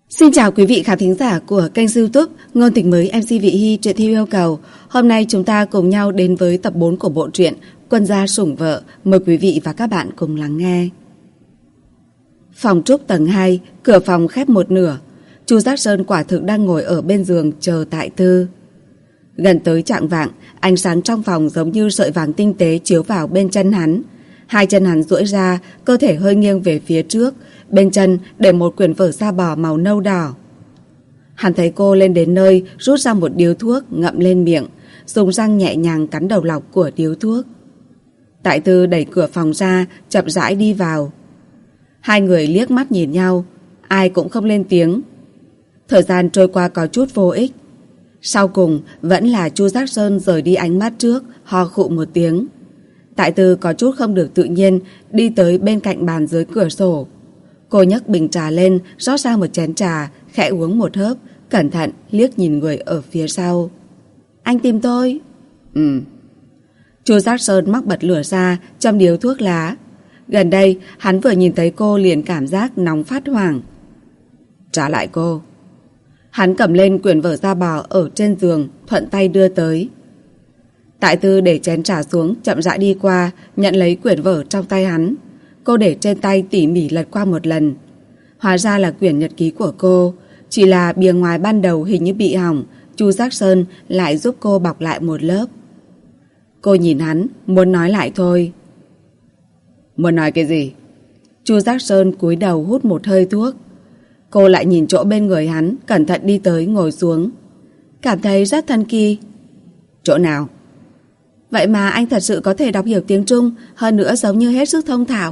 Xin chào quý vị khán thính giả của kênh YouTube Ngôn Tình Mới MC Vị Hy truyện theo yêu cầu. Hôm nay chúng ta cùng nhau đến với tập 4 của bộ truyện Quân gia sủng vợ. Mời quý vị và các bạn cùng lắng nghe. Phòng trúc tầng 2, cửa phòng khép một nửa. Chu Giác Sơn quả thực đang ngồi ở bên giường chờ Tại Tư. Gần tới chạng vạng, ánh sáng trong phòng giống như sợi vàng tinh tế chiếu vào bên chân hắn. Hai chân hắn duỗi ra, cơ thể hơi nghiêng về phía trước. Bên chân để một quyển vở da bò màu nâu đỏ. Hắn thấy cô lên đến nơi, rút ra một điếu thuốc, ngậm lên miệng, dùng răng nhẹ nhàng cắn đầu lọc của điếu thuốc. Tại Tư đẩy cửa phòng ra, chậm rãi đi vào. Hai người liếc mắt nhìn nhau, ai cũng không lên tiếng. Thời gian trôi qua có chút vô ích. Sau cùng vẫn là Chu Giác Sơn rời đi ánh mắt trước, ho khụ một tiếng. Tại Tư có chút không được tự nhiên, đi tới bên cạnh bàn dưới cửa sổ. Cô nhấc bình trà lên, rót ra một chén trà, khẽ uống một hớp, cẩn thận liếc nhìn người ở phía sau. Anh tìm tôi? Chu Giác Sơn móc bật lửa ra, châm điếu thuốc lá. Gần đây, hắn vừa nhìn thấy cô liền cảm giác nóng phát hoảng. Trả lại cô. Hắn cầm lên quyển vở da bò ở trên giường, thuận tay đưa tới. Tại Tư để chén trà xuống, chậm rãi đi qua, nhận lấy quyển vở trong tay hắn. Cô để trên tay tỉ mỉ lật qua một lần. Hóa ra là quyển nhật ký của cô. Chỉ là bìa ngoài ban đầu hình như bị hỏng, Chu Giác Sơn lại giúp cô bọc lại một lớp. Cô nhìn hắn, muốn nói lại thôi. Muốn nói cái gì? Chu Giác Sơn cúi đầu hút một hơi thuốc. Cô lại nhìn chỗ bên người hắn, cẩn thận đi tới ngồi xuống. Cảm thấy rất thần kỳ. Chỗ nào? Vậy mà anh thật sự có thể đọc hiểu tiếng Trung, hơn nữa giống như hết sức thông thạo.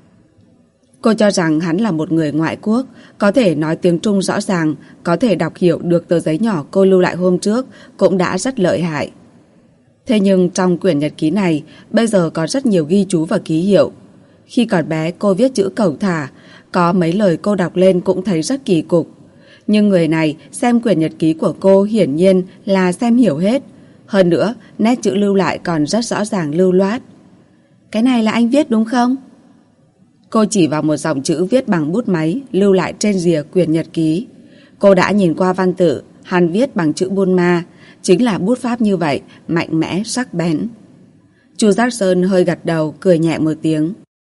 Cô cho rằng hắn là một người ngoại quốc, có thể nói tiếng Trung rõ ràng, có thể đọc hiểu được tờ giấy nhỏ cô lưu lại hôm trước, cũng đã rất lợi hại. Thế nhưng trong quyển nhật ký này, bây giờ có rất nhiều ghi chú và ký hiệu. Khi còn bé cô viết chữ cẩu thả, có mấy lời cô đọc lên cũng thấy rất kỳ cục. Nhưng người này xem quyển nhật ký của cô hiển nhiên là xem hiểu hết. Hơn nữa, nét chữ lưu lại còn rất rõ ràng lưu loát. Cái này là anh viết đúng không? Cô chỉ vào một dòng chữ viết bằng bút máy lưu lại trên rìa quyển nhật ký. Cô đã nhìn qua văn tự, hắn viết bằng chữ Buôn Ma, chính là bút pháp như vậy, mạnh mẽ, sắc bén. Chu Giác Sơn hơi gật đầu, cười nhẹ một tiếng.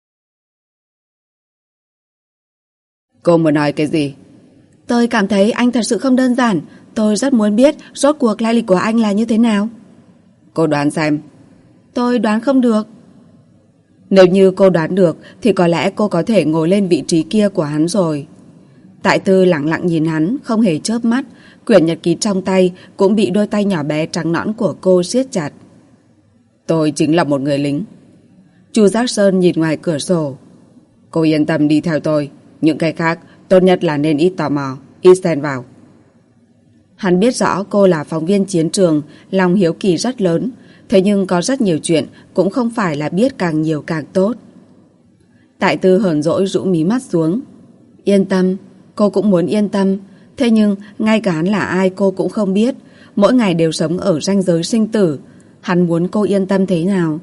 Cô muốn nói cái gì? Tôi cảm thấy anh thật sự không đơn giản. Tôi rất muốn biết rốt cuộc lai lịch của anh là như thế nào. Cô đoán xem. Tôi đoán không được. Nếu như cô đoán được thì có lẽ cô có thể ngồi lên vị trí kia của hắn rồi. Tại Tư lặng lặng nhìn hắn, không hề chớp mắt. Quyển nhật ký trong tay cũng bị đôi tay nhỏ bé trắng nõn của cô siết chặt. Tôi chính là một người lính. Chu Giác Sơn nhìn ngoài cửa sổ. Cô yên tâm đi theo tôi. Những cái khác tốt nhất là nên ít tò mò, ít xen vào. Hắn biết rõ cô là phóng viên chiến trường, lòng hiếu kỳ rất lớn. Thế nhưng có rất nhiều chuyện cũng không phải là biết càng nhiều càng tốt. Tại Tư hờn dỗi rũ mí mắt xuống. Yên tâm, cô cũng muốn yên tâm. Thế nhưng ngay cả hắn là ai cô cũng không biết. Mỗi ngày đều sống ở ranh giới sinh tử. Hắn muốn cô yên tâm thế nào?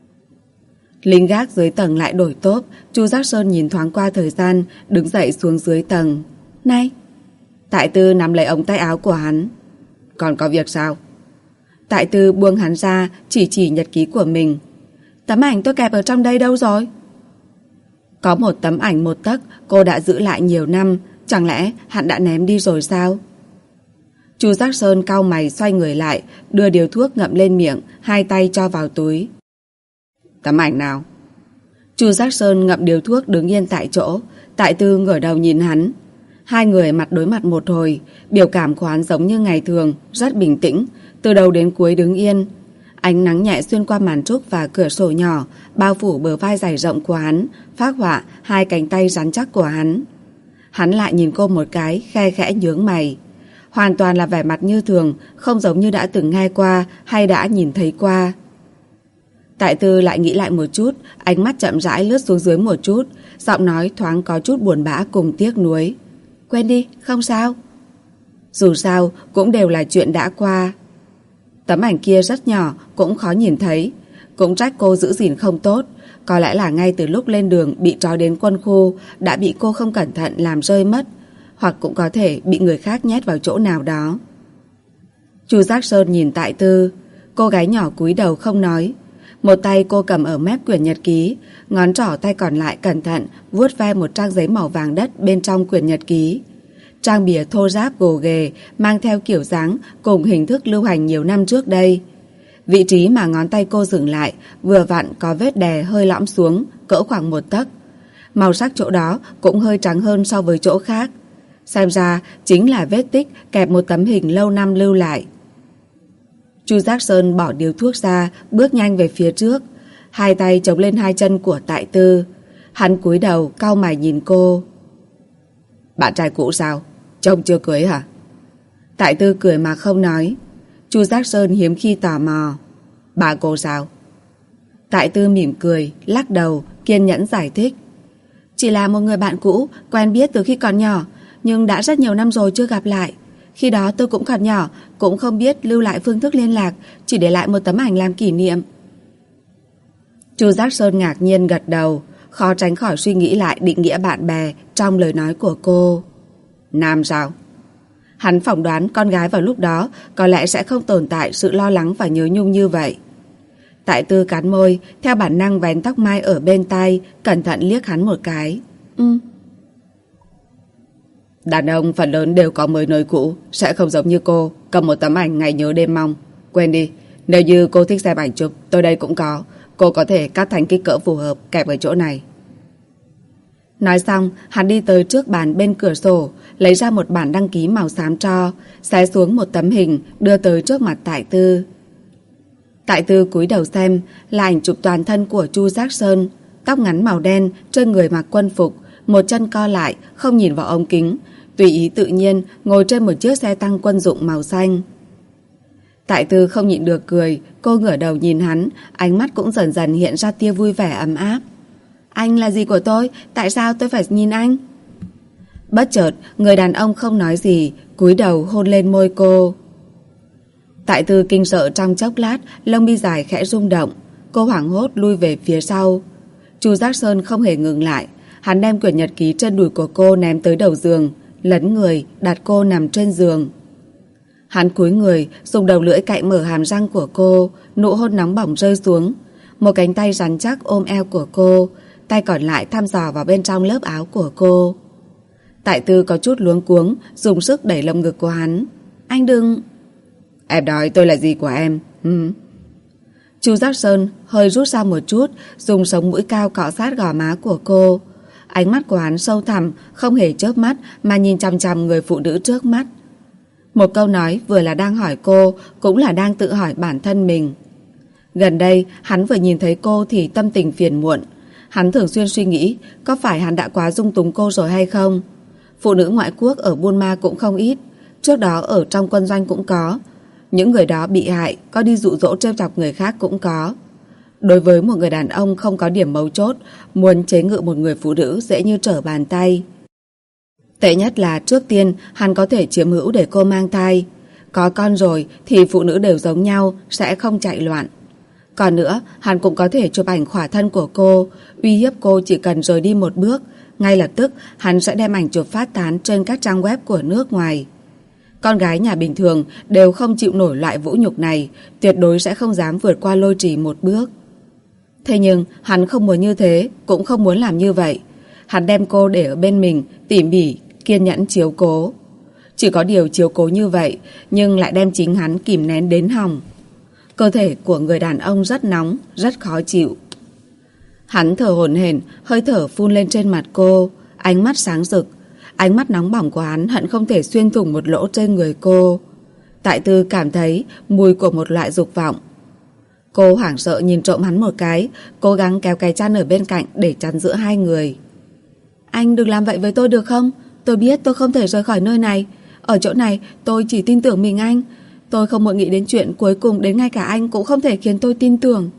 Lính gác dưới tầng lại đổi tốp. Chu Giác Sơn nhìn thoáng qua thời gian, đứng dậy xuống dưới tầng. Này! Tại Tư nắm lấy ống tay áo của hắn. Còn có việc sao? Tại Tư buông hắn ra, chỉ nhật ký của mình. Tấm ảnh tôi kẹp ở trong đây đâu rồi? Có một tấm ảnh một tấc cô đã giữ lại nhiều năm. Chẳng lẽ hắn đã ném đi rồi sao? Chu Giác Sơn cau mày xoay người lại, đưa điếu thuốc ngậm lên miệng, hai tay cho vào túi. Tấm ảnh nào? Chu Giác Sơn ngậm điếu thuốc đứng yên tại chỗ. Tại Tư ngửa đầu nhìn hắn. Hai người mặt đối mặt một hồi. Biểu cảm của hắn giống như ngày thường, rất bình tĩnh, từ đầu đến cuối đứng yên. Ánh nắng nhẹ xuyên qua màn trúc và cửa sổ nhỏ, bao phủ bờ vai dày rộng của hắn, phác họa hai cánh tay rắn chắc của hắn. Hắn lại nhìn cô một cái, khe khẽ nhướng mày. Hoàn toàn là vẻ mặt như thường, không giống như đã từng nghe qua hay đã nhìn thấy qua. Tại Tư lại nghĩ lại một chút, ánh mắt chậm rãi lướt xuống dưới một chút, giọng nói thoáng có chút buồn bã cùng tiếc nuối. Quên đi, không sao. Dù sao cũng đều là chuyện đã qua. Tấm ảnh kia rất nhỏ, cũng khó nhìn thấy. Cũng trách cô giữ gìn không tốt. Có lẽ là ngay từ lúc lên đường bị trói đến quân khu đã bị cô không cẩn thận làm rơi mất. hoặc cũng có thể bị người khác nhét vào chỗ nào đó. Chu Giác Sơn nhìn Tại Tư. Cô gái nhỏ cúi đầu không nói. Một tay cô cầm ở mép quyển nhật ký, ngón trỏ tay còn lại cẩn thận vuốt ve một trang giấy màu vàng đất bên trong quyển nhật ký. Trang bìa thô ráp gồ ghề, mang theo kiểu dáng cùng hình thức lưu hành nhiều năm trước đây. Vị trí mà ngón tay cô dừng lại vừa vặn có vết đè hơi lõm xuống, cỡ khoảng 1 tấc. Màu sắc chỗ đó cũng hơi trắng hơn so với chỗ khác. Xem ra chính là vết tích kẹp một tấm hình lâu năm lưu lại. Chu Giác Sơn bỏ điếu thuốc ra, bước nhanh về phía trước, hai tay chống lên hai chân của Tại Tư. Hắn cúi đầu cau mày nhìn cô. Bạn trai cũ sao? Chồng chưa cưới hả? Tại Tư cười mà không nói. Chu Giác Sơn hiếm khi tò mò. Bà cô sao? Tại Tư mỉm cười, lắc đầu, kiên nhẫn giải thích. Chỉ là một người bạn cũ, quen biết từ khi còn nhỏ, nhưng đã rất nhiều năm rồi chưa gặp lại. Khi đó tôi cũng còn nhỏ, cũng không biết lưu lại phương thức liên lạc, chỉ để lại một tấm ảnh làm kỷ niệm. Chu Giác Sơn ngạc nhiên gật đầu, khó tránh khỏi suy nghĩ lại định nghĩa bạn bè trong lời nói của cô. Nam sao? Hắn phỏng đoán con gái vào lúc đó có lẽ sẽ không tồn tại sự lo lắng và nhớ nhung như vậy. Tại Tư cắn môi, theo bản năng vén tóc mai ở bên tai, cẩn thận liếc hắn một cái. Đàn ông phần lớn đều có mới nối cũ, sẽ không giống như cô, cầm một tấm ảnh ngày nhớ đêm mong. Quên đi, nếu như cô thích xem ảnh chụp, tôi đây cũng có. Cô có thể cắt thành kích cỡ phù hợp, kẹp ở chỗ này. Nói xong, hắn đi tới trước bàn bên cửa sổ, lấy ra một bản đăng ký màu xám tro, xé xuống một tấm hình, đưa tới trước mặt Tại Tư. Tại Tư cúi đầu xem, là ảnh chụp toàn thân của Chu Giác Sơn, tóc ngắn màu đen, trên người mặc quân phục, một chân co lại, không nhìn vào ống kính, tùy ý tự nhiên ngồi trên một chiếc xe tăng quân dụng màu xanh. Tại Tư không nhịn được cười, cô ngửa đầu nhìn hắn, ánh mắt cũng dần dần hiện ra tia vui vẻ ấm áp. Anh là gì của tôi? Tại sao tôi phải nhìn anh? Bất chợt, người đàn ông không nói gì, cúi đầu hôn lên môi cô. Tại Tư kinh sợ trong chốc lát, lông mi dài khẽ rung động. Cô hoảng hốt lui về phía sau. Chu Giác Sơn không hề ngừng lại. Hắn đem quyển nhật ký trên đùi của cô ném tới đầu giường, lấn người, đặt cô nằm trên giường. Hắn cúi người, dùng đầu lưỡi cạy mở hàm răng của cô, nụ hôn nóng bỏng rơi xuống. Một cánh tay rắn chắc ôm eo của cô, tay còn lại thăm dò vào bên trong lớp áo của cô. Tại Tư có chút luống cuống, dùng sức đẩy lồng ngực của hắn. Anh đừng... Em nói tôi là gì của em? Chu Giác Sơn hơi rút ra một chút, dùng sống mũi cao cọ sát gò má của cô. Ánh mắt của hắn sâu thẳm, không hề chớp mắt mà nhìn chằm chằm người phụ nữ trước mắt. Một câu nói vừa là đang hỏi cô, cũng là đang tự hỏi bản thân mình. Gần đây, hắn vừa nhìn thấy cô thì tâm tình phiền muộn. Hắn thường xuyên suy nghĩ, có phải hắn đã quá dung túng cô rồi hay không? Phụ nữ ngoại quốc ở Buôn Ma cũng không ít, trước đó ở trong quân doanh cũng có. Những người đó bị hại, có đi dụ dỗ trêu chọc người khác cũng có. Đối với một người đàn ông không có điểm mấu chốt, muốn chế ngự một người phụ nữ dễ như trở bàn tay. Tệ nhất là trước tiên hắn có thể chiếm hữu để cô mang thai. Có con rồi thì phụ nữ đều giống nhau, sẽ không chạy loạn. Còn nữa, hắn cũng có thể chụp ảnh khỏa thân của cô, uy hiếp cô chỉ cần rời đi một bước. Ngay lập tức hắn sẽ đem ảnh chụp phát tán trên các trang web của nước ngoài. Con gái nhà bình thường đều không chịu nổi loại vũ nhục này, tuyệt đối sẽ không dám vượt qua Lôi Trì một bước. Thế nhưng hắn không muốn như thế, cũng không muốn làm như vậy. Hắn đem cô để ở bên mình, tỉ mỉ, kiên nhẫn chiếu cố. Chỉ có điều chiếu cố như vậy, nhưng lại đem chính hắn kìm nén đến hòng. Cơ thể của người đàn ông rất nóng, rất khó chịu. Hắn thở hổn hển, hơi thở phun lên trên mặt cô, ánh mắt sáng rực. Ánh mắt nóng bỏng của hắn hận không thể xuyên thủng một lỗ trên người cô. Tại Tư cảm thấy mùi của một loại dục vọng. Cô hoảng sợ nhìn trộm hắn một cái, cố gắng kéo cái chăn ở bên cạnh để chắn giữa hai người. Anh đừng làm vậy với tôi được không? Tôi biết tôi không thể rời khỏi nơi này. Ở chỗ này tôi chỉ tin tưởng mình anh. Tôi không muốn nghĩ đến chuyện cuối cùng đến ngay cả anh cũng không thể khiến tôi tin tưởng.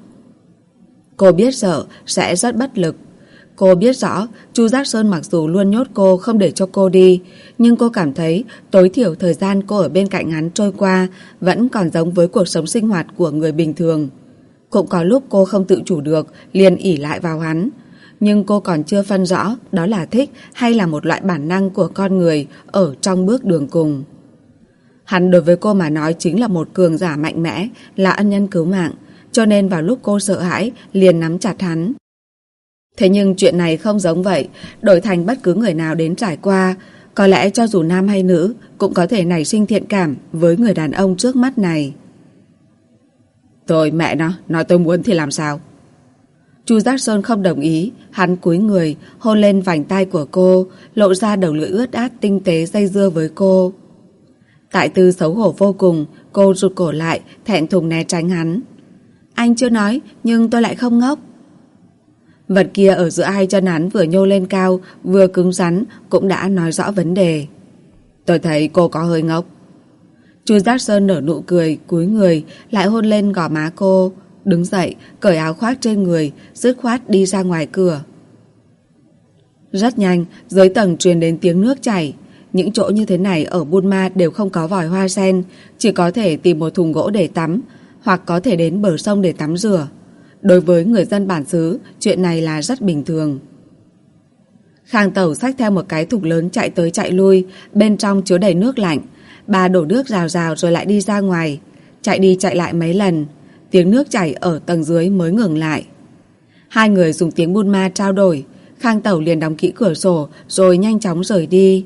Cô biết sợ sẽ rất bất lực. Cô biết rõ Chu Giác Sơn mặc dù luôn nhốt cô không để cho cô đi, nhưng cô cảm thấy tối thiểu thời gian cô ở bên cạnh hắn trôi qua vẫn còn giống với cuộc sống sinh hoạt của người bình thường. Cũng có lúc cô không tự chủ được liền ỷ lại vào hắn. Nhưng cô còn chưa phân rõ đó là thích hay là một loại bản năng của con người ở trong bước đường cùng. Hắn đối với cô mà nói chính là một cường giả mạnh mẽ, là ân nhân cứu mạng, cho nên vào lúc cô sợ hãi liền nắm chặt hắn. Thế nhưng chuyện này không giống vậy, đổi thành bất cứ người nào đến trải qua, có lẽ cho dù nam hay nữ cũng có thể nảy sinh thiện cảm với người đàn ông trước mắt này. Tôi mẹ nó, nói tôi muốn thì làm sao? Chu Giác Sơn không đồng ý, hắn cúi người, hôn lên vành tai của cô, lộ ra đầu lưỡi ướt át tinh tế dây dưa với cô. Tại Tư xấu hổ vô cùng, cô rụt cổ lại, thẹn thùng né tránh hắn. Anh chưa nói, nhưng tôi lại không ngốc. Vật kia ở giữa hai chân hắn vừa nhô lên cao, vừa cứng rắn, cũng đã nói rõ vấn đề. Tôi thấy cô có hơi ngốc. Chu Giác Sơn nở nụ cười, cúi người, lại hôn lên gò má cô, đứng dậy, cởi áo khoác trên người, dứt khoát đi ra ngoài cửa. Rất nhanh, dưới tầng truyền đến tiếng nước chảy. Những chỗ như thế này ở Buôn Ma đều không có vòi hoa sen, chỉ có thể tìm một thùng gỗ để tắm, hoặc có thể đến bờ sông để tắm rửa. Đối với người dân bản xứ, chuyện này là rất bình thường. Khang Tẩu xách theo một cái thùng lớn chạy tới chạy lui, bên trong chứa đầy nước lạnh. Bà đổ nước rào rào rồi lại đi ra ngoài, chạy đi chạy lại mấy lần. Tiếng nước chảy ở tầng dưới mới ngừng lại. Hai người dùng tiếng Buôn Ma trao đổi. Khang Tẩu liền đóng kỹ cửa sổ rồi nhanh chóng rời đi.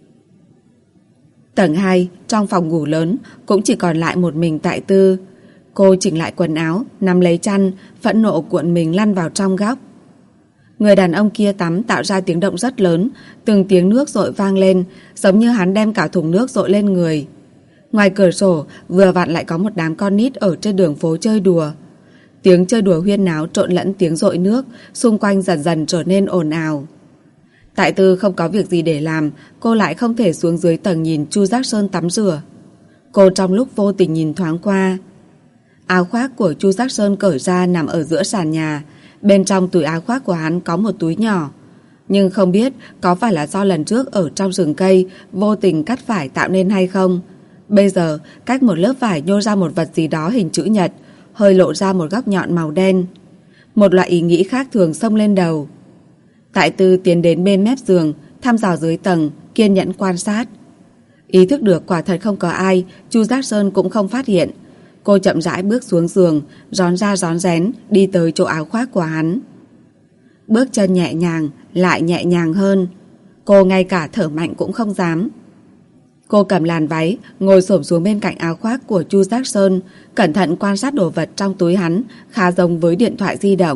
Tầng 2, trong phòng ngủ lớn, cũng chỉ còn lại một mình Tại Tư. Cô chỉnh lại quần áo, nắm lấy chăn, phẫn nộ cuộn mình lăn vào trong góc. Người đàn ông kia tắm tạo ra tiếng động rất lớn, từng tiếng nước dội vang lên, giống như hắn đem cả thùng nước dội lên người. Ngoài cửa sổ, vừa vặn lại có một đám con nít ở trên đường phố chơi đùa. Tiếng chơi đùa huyên náo trộn lẫn tiếng dội nước, xung quanh dần dần trở nên ồn ào. Tại Tư không có việc gì để làm, cô lại không thể xuống dưới tầng nhìn Chu Giác Sơn tắm rửa. Cô trong lúc vô tình nhìn thoáng qua. Áo khoác của Chu Giác Sơn cởi ra nằm ở giữa sàn nhà. Bên trong túi áo khoác của hắn có một túi nhỏ. Nhưng không biết có phải là do lần trước ở trong rừng cây vô tình cắt vải tạo nên hay không. Bây giờ cách một lớp vải nhô ra một vật gì đó hình chữ nhật, hơi lộ ra một góc nhọn màu đen. Một loại ý nghĩ khác thường xông lên đầu. Tại Tư tiến đến bên mép giường, thăm dò dưới tầng, kiên nhẫn quan sát. Ý thức được quả thật không có ai, Chu Giác Sơn cũng không phát hiện. Cô chậm rãi bước xuống giường, rón ra rón rén đi tới chỗ áo khoác của hắn. Bước chân nhẹ nhàng, lại nhẹ nhàng hơn. Cô ngay cả thở mạnh cũng không dám. Cô cầm làn váy, ngồi xổm xuống bên cạnh áo khoác của Chu Giác Sơn, cẩn thận quan sát đồ vật trong túi hắn, khá giống với điện thoại di động.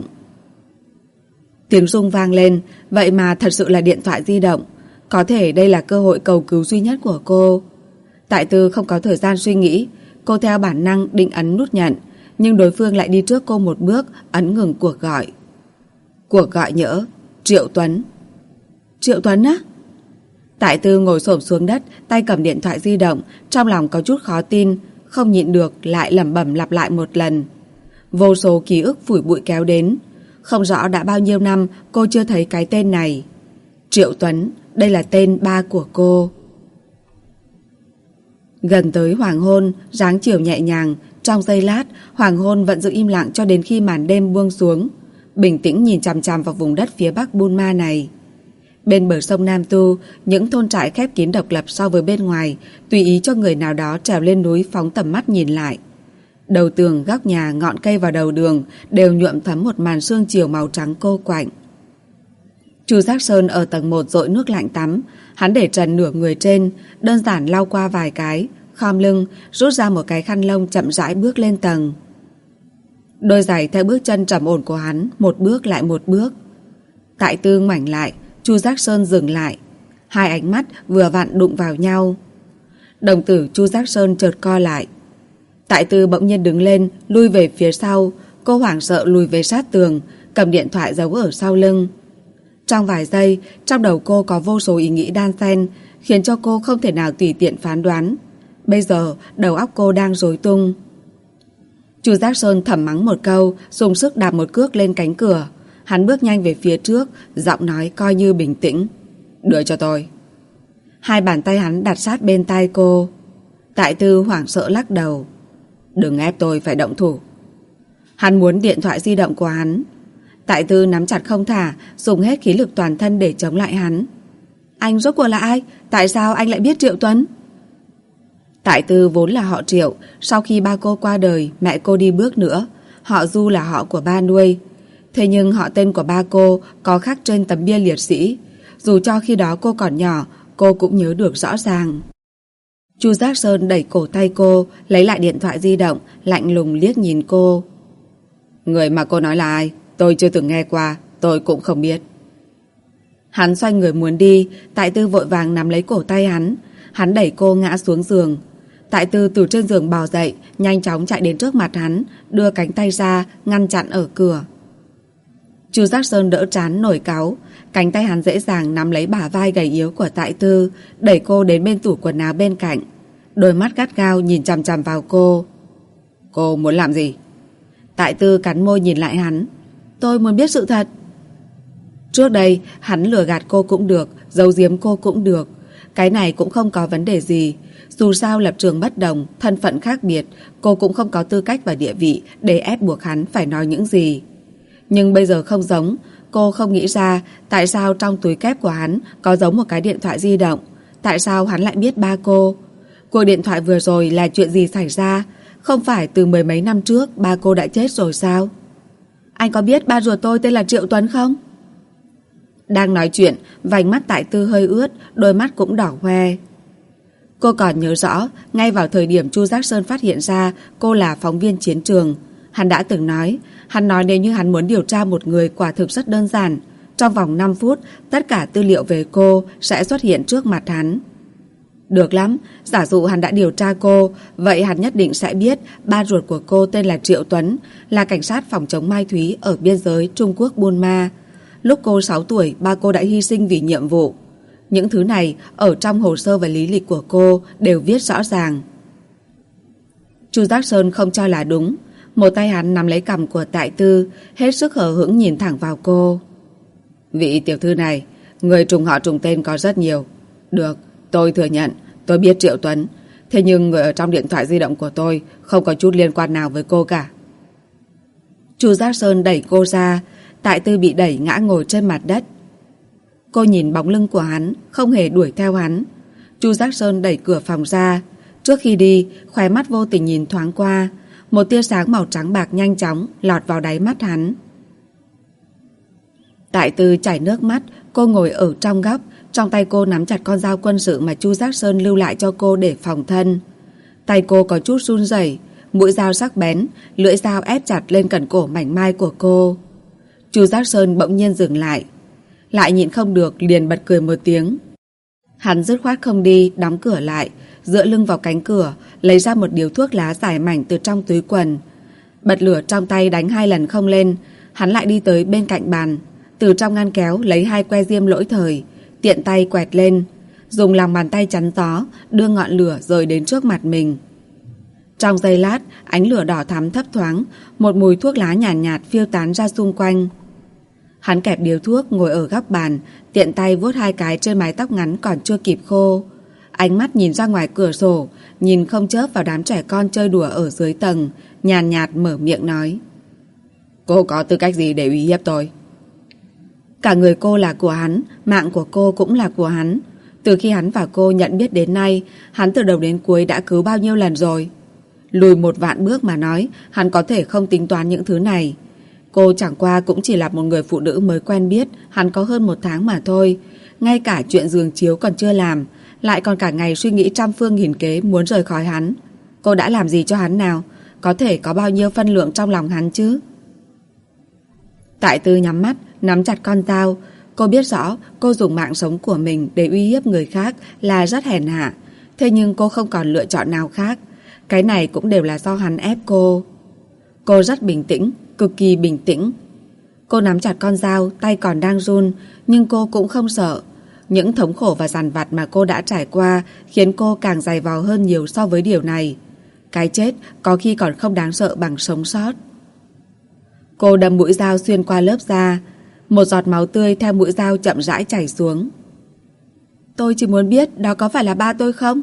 Tiếng rung vang lên, vậy mà thật sự là điện thoại di động. Có thể đây là cơ hội cầu cứu duy nhất của cô. Tại Tư không có thời gian suy nghĩ, cô theo bản năng định ấn nút nhận, nhưng đối phương lại đi trước cô một bước, ấn ngừng cuộc gọi. Cuộc gọi nhỡ, Triệu Tuấn. Triệu Tuấn á? Tại Tư ngồi xổm xuống đất, tay cầm điện thoại di động, trong lòng có chút khó tin, không nhịn được lại lẩm bẩm lặp lại một lần. Vô số ký ức phủi bụi kéo đến. Không rõ đã bao nhiêu năm cô chưa thấy cái tên này. Triệu Tuấn, đây là tên ba của cô. Gần tới hoàng hôn, dáng chiều nhẹ nhàng. Trong giây lát, hoàng hôn vẫn giữ im lặng cho đến khi màn đêm buông xuống. Bình tĩnh nhìn chằm chằm vào vùng đất phía bắc Buôn Ma này. Bên bờ sông Nam Tu, những thôn trại khép kín độc lập so với bên ngoài, tùy ý cho người nào đó trèo lên núi phóng tầm mắt nhìn lại. Đầu tường, góc nhà, ngọn cây và đầu đường đều nhuộm thắm một màn sương chiều màu trắng cô quạnh. Chu Giác Sơn ở tầng 1 dội nước lạnh tắm, hắn để trần nửa người trên, đơn giản lau qua vài cái, khom lưng, rút ra một cái khăn lông chậm rãi bước lên tầng. Đôi giày theo bước chân trầm ổn của hắn, một bước lại một bước. Tại Tư ngoảnh lại, Chu Giác Sơn dừng lại. Hai ánh mắt vừa vặn đụng vào nhau. Đồng tử Chu Giác Sơn chợt co lại. Tại Tư bỗng nhiên đứng lên, lui về phía sau. Cô hoảng sợ lùi về sát tường, cầm điện thoại giấu ở sau lưng. Trong vài giây, trong đầu cô có vô số ý nghĩ đan xen, khiến cho cô không thể nào tùy tiện phán đoán. Bây giờ, đầu óc cô đang rối tung. Chu Giác Sơn thầm mắng một câu, dùng sức đạp một cước lên cánh cửa. Hắn bước nhanh về phía trước, giọng nói coi như bình tĩnh. Đưa cho tôi. Hai bàn tay hắn đặt sát bên tai cô. Tại Tư hoảng sợ lắc đầu. Đừng ép tôi phải động thủ. Hắn muốn điện thoại di động của hắn. Tại Tư nắm chặt không thả, dùng hết khí lực toàn thân để chống lại hắn. Anh rốt cuộc là ai? Tại sao anh lại biết Triệu Tuấn? Tại Tư vốn là họ Triệu. Sau khi ba cô qua đời, mẹ cô đi bước nữa. Họ Du là họ của ba nuôi. Thế nhưng họ tên của ba cô có khắc trên tấm bia liệt sĩ. Dù cho khi đó cô còn nhỏ, cô cũng nhớ được rõ ràng. Chu Giác Sơn đẩy cổ tay cô, lấy lại điện thoại di động, lạnh lùng liếc nhìn cô. Người mà cô nói là ai? Tôi chưa từng nghe qua, tôi cũng không biết. Hắn xoay người muốn đi, Tại Tư vội vàng nắm lấy cổ tay hắn. Hắn đẩy cô ngã xuống giường. Tại Tư từ trên giường bò dậy, nhanh chóng chạy đến trước mặt hắn, đưa cánh tay ra, ngăn chặn ở cửa. Chu Giác Sơn đỡ trán nổi cáu, cánh tay hắn dễ dàng nắm lấy bả vai gầy yếu của Tại Tư, đẩy cô đến bên tủ quần áo bên cạnh. Đôi mắt gắt gao nhìn chằm chằm vào cô. Cô muốn làm gì? Tại Tư cắn môi nhìn lại hắn. Tôi muốn biết sự thật. Trước đây hắn lừa gạt cô cũng được, giấu giếm cô cũng được. Cái này cũng không có vấn đề gì. Dù sao lập trường bất đồng, thân phận khác biệt, cô cũng không có tư cách và địa vị để ép buộc hắn phải nói những gì. Nhưng bây giờ không giống. Cô không nghĩ ra tại sao trong túi kép của hắn có giấu một cái điện thoại di động. Tại sao hắn lại biết ba cô? Cuộc điện thoại vừa rồi là chuyện gì xảy ra? Không phải từ mười mấy năm trước ba cô đã chết rồi sao? Anh có biết ba ruột tôi tên là Triệu Tuấn không? Đang nói chuyện, vành mắt Tại Tư hơi ướt, đôi mắt cũng đỏ hoe. Cô còn nhớ rõ, ngay vào thời điểm Chu Giác Sơn phát hiện ra cô là phóng viên chiến trường, hắn đã từng nói, hắn nói nếu như hắn muốn điều tra một người quả thực rất đơn giản. Trong vòng 5 phút, tất cả tư liệu về cô sẽ xuất hiện trước mặt hắn. Được lắm, giả dụ hắn đã điều tra cô, vậy hắn nhất định sẽ biết ba ruột của cô tên là Triệu Tuấn, là cảnh sát phòng chống ma túy ở biên giới Trung Quốc Buôn Ma. Lúc cô 6 tuổi, ba cô đã hy sinh vì nhiệm vụ. Những thứ này ở trong hồ sơ và lý lịch của cô đều viết rõ ràng. Chu Giác Sơn không cho là đúng. Một tay hắn nắm lấy cằm của Tại Tư, hết sức hờ hững nhìn thẳng vào cô. Vị tiểu thư này, người trùng họ trùng tên có rất nhiều. Được, tôi thừa nhận, tôi biết Triệu Tuấn. Thế nhưng người ở trong điện thoại di động của tôi không có chút liên quan nào với cô cả. Chu Giác Sơn đẩy cô ra. Tại Tư bị đẩy ngã ngồi trên mặt đất. Cô nhìn bóng lưng của hắn, không hề đuổi theo hắn. Chu Giác Sơn đẩy cửa phòng ra. Trước khi đi, khóe mắt vô tình nhìn thoáng qua. Một tia sáng màu trắng bạc nhanh chóng lọt vào đáy mắt hắn. Tại Tư chảy nước mắt. Cô ngồi ở trong góc. Trong tay cô nắm chặt con dao quân sự mà Chu Giác Sơn lưu lại cho cô để phòng thân. Tay cô có chút run rẩy, mũi dao sắc bén, lưỡi dao ép chặt lên cẩn cổ mảnh mai của cô. Chu Giác Sơn bỗng nhiên dừng lại. Lại nhịn không được liền bật cười một tiếng. Hắn dứt khoát không đi, đóng cửa lại, dựa lưng vào cánh cửa, lấy ra một điếu thuốc lá dài mảnh từ trong túi quần. Bật lửa trong tay đánh 2 lần không lên. Hắn lại đi tới bên cạnh bàn, từ trong ngăn kéo lấy 2 que diêm lỗi thời, tiện tay quẹt lên, dùng lòng bàn tay chắn gió, đưa ngọn lửa rời đến trước mặt mình. Trong giây lát, ánh lửa đỏ thắm thấp thoáng, một mùi thuốc lá nhàn nhạt phiêu tán ra xung quanh. Hắn kẹp điếu thuốc ngồi ở góc bàn, tiện tay vuốt 2 cái trên mái tóc ngắn còn chưa kịp khô. Ánh mắt nhìn ra ngoài cửa sổ, nhìn không chớp vào đám trẻ con chơi đùa ở dưới tầng, nhàn nhạt mở miệng nói. Cô có tư cách gì để uy hiếp tôi? Cả người cô là của hắn, mạng của cô cũng là của hắn. Từ khi hắn và cô nhận biết đến nay, hắn từ đầu đến cuối đã cứu bao nhiêu lần rồi. Lùi 1 vạn bước mà nói, hắn có thể không tính toán những thứ này. Cô chẳng qua cũng chỉ là một người phụ nữ mới quen biết, hắn có hơn 1 tháng mà thôi. Ngay cả chuyện giường chiếu còn chưa làm, lại còn cả ngày suy nghĩ trăm phương nghìn kế muốn rời khỏi hắn. Cô đã làm gì cho hắn nào? Có thể có bao nhiêu phân lượng trong lòng hắn chứ? Tại Tư nhắm mắt, nắm chặt con dao. Cô biết rõ cô dùng mạng sống của mình để uy hiếp người khác là rất hèn hạ. Thế nhưng cô không còn lựa chọn nào khác. Cái này cũng đều là do hắn ép cô. Cô rất bình tĩnh, cực kỳ bình tĩnh. Cô nắm chặt con dao, tay còn đang run, nhưng cô cũng không sợ. Những thống khổ và dằn vặt mà cô đã trải qua khiến cô càng dày vò hơn nhiều so với điều này. Cái chết có khi còn không đáng sợ bằng sống sót. Cô đâm mũi dao xuyên qua lớp da. Một giọt máu tươi theo mũi dao chậm rãi chảy xuống. Tôi chỉ muốn biết đó có phải là ba tôi không?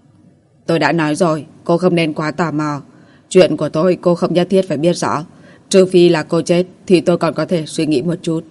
Tôi đã nói rồi, cô không nên quá tò mò. Chuyện của tôi cô không nhất thiết phải biết rõ. Trừ phi là cô chết thì tôi còn có thể suy nghĩ một chút.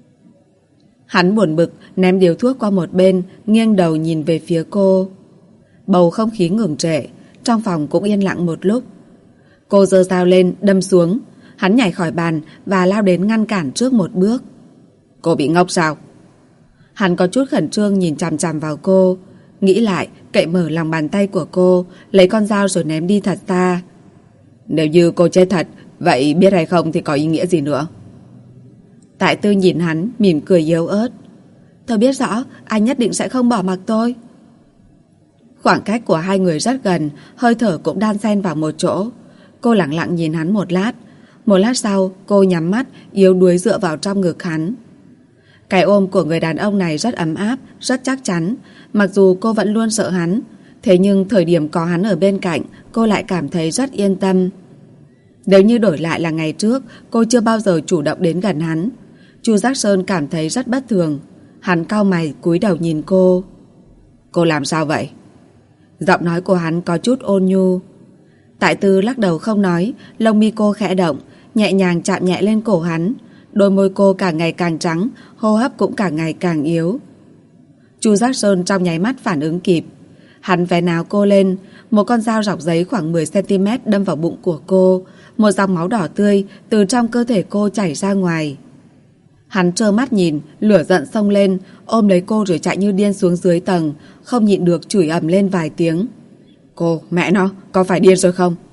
Hắn buồn bực ném điếu thuốc qua một bên, nghiêng đầu nhìn về phía cô. Bầu không khí ngừng trệ, trong phòng cũng yên lặng một lúc. Cô giơ dao lên đâm xuống. Hắn nhảy khỏi bàn và lao đến ngăn cản trước một bước. Cô bị ngốc sao? Hắn có chút khẩn trương nhìn chằm chằm vào cô. Nghĩ lại, cậy mở lòng bàn tay của cô, lấy con dao rồi ném đi thật xa. Nếu như cô chết thật, vậy biết hay không thì có ý nghĩa gì nữa? Tại Tư nhìn hắn, mỉm cười yếu ớt. Tôi biết rõ, anh nhất định sẽ không bỏ mặc tôi. Khoảng cách của hai người rất gần, hơi thở cũng đan xen vào một chỗ. Cô lặng lặng nhìn hắn một lát. Một lát sau, cô nhắm mắt, yếu đuối dựa vào trong ngực hắn. Cái ôm của người đàn ông này rất ấm áp, rất chắc chắn. Mặc dù cô vẫn luôn sợ hắn, thế nhưng thời điểm có hắn ở bên cạnh, cô lại cảm thấy rất yên tâm. Nếu như đổi lại là ngày trước, cô chưa bao giờ chủ động đến gần hắn. Chu Giác Sơn cảm thấy rất bất thường. Hắn cau mày cúi đầu nhìn cô. Cô làm sao vậy? Giọng nói của hắn có chút ôn nhu. Tại Tư lắc đầu không nói, lông mi cô khẽ động, nhẹ nhàng chạm nhẹ lên cổ hắn. Đôi môi cô càng ngày càng trắng, hô hấp cũng càng ngày càng yếu. Chu Giác Sơn trong nháy mắt phản ứng kịp. Hắn vén áo cô lên, một con dao rọc giấy khoảng 10cm đâm vào bụng của cô. Một dòng máu đỏ tươi từ trong cơ thể cô chảy ra ngoài. Hắn trơ mắt nhìn, lửa giận xông lên, ôm lấy cô rồi chạy như điên xuống dưới tầng, không nhịn được chửi ầm lên vài tiếng. Cô, mẹ nó, có phải điên rồi không?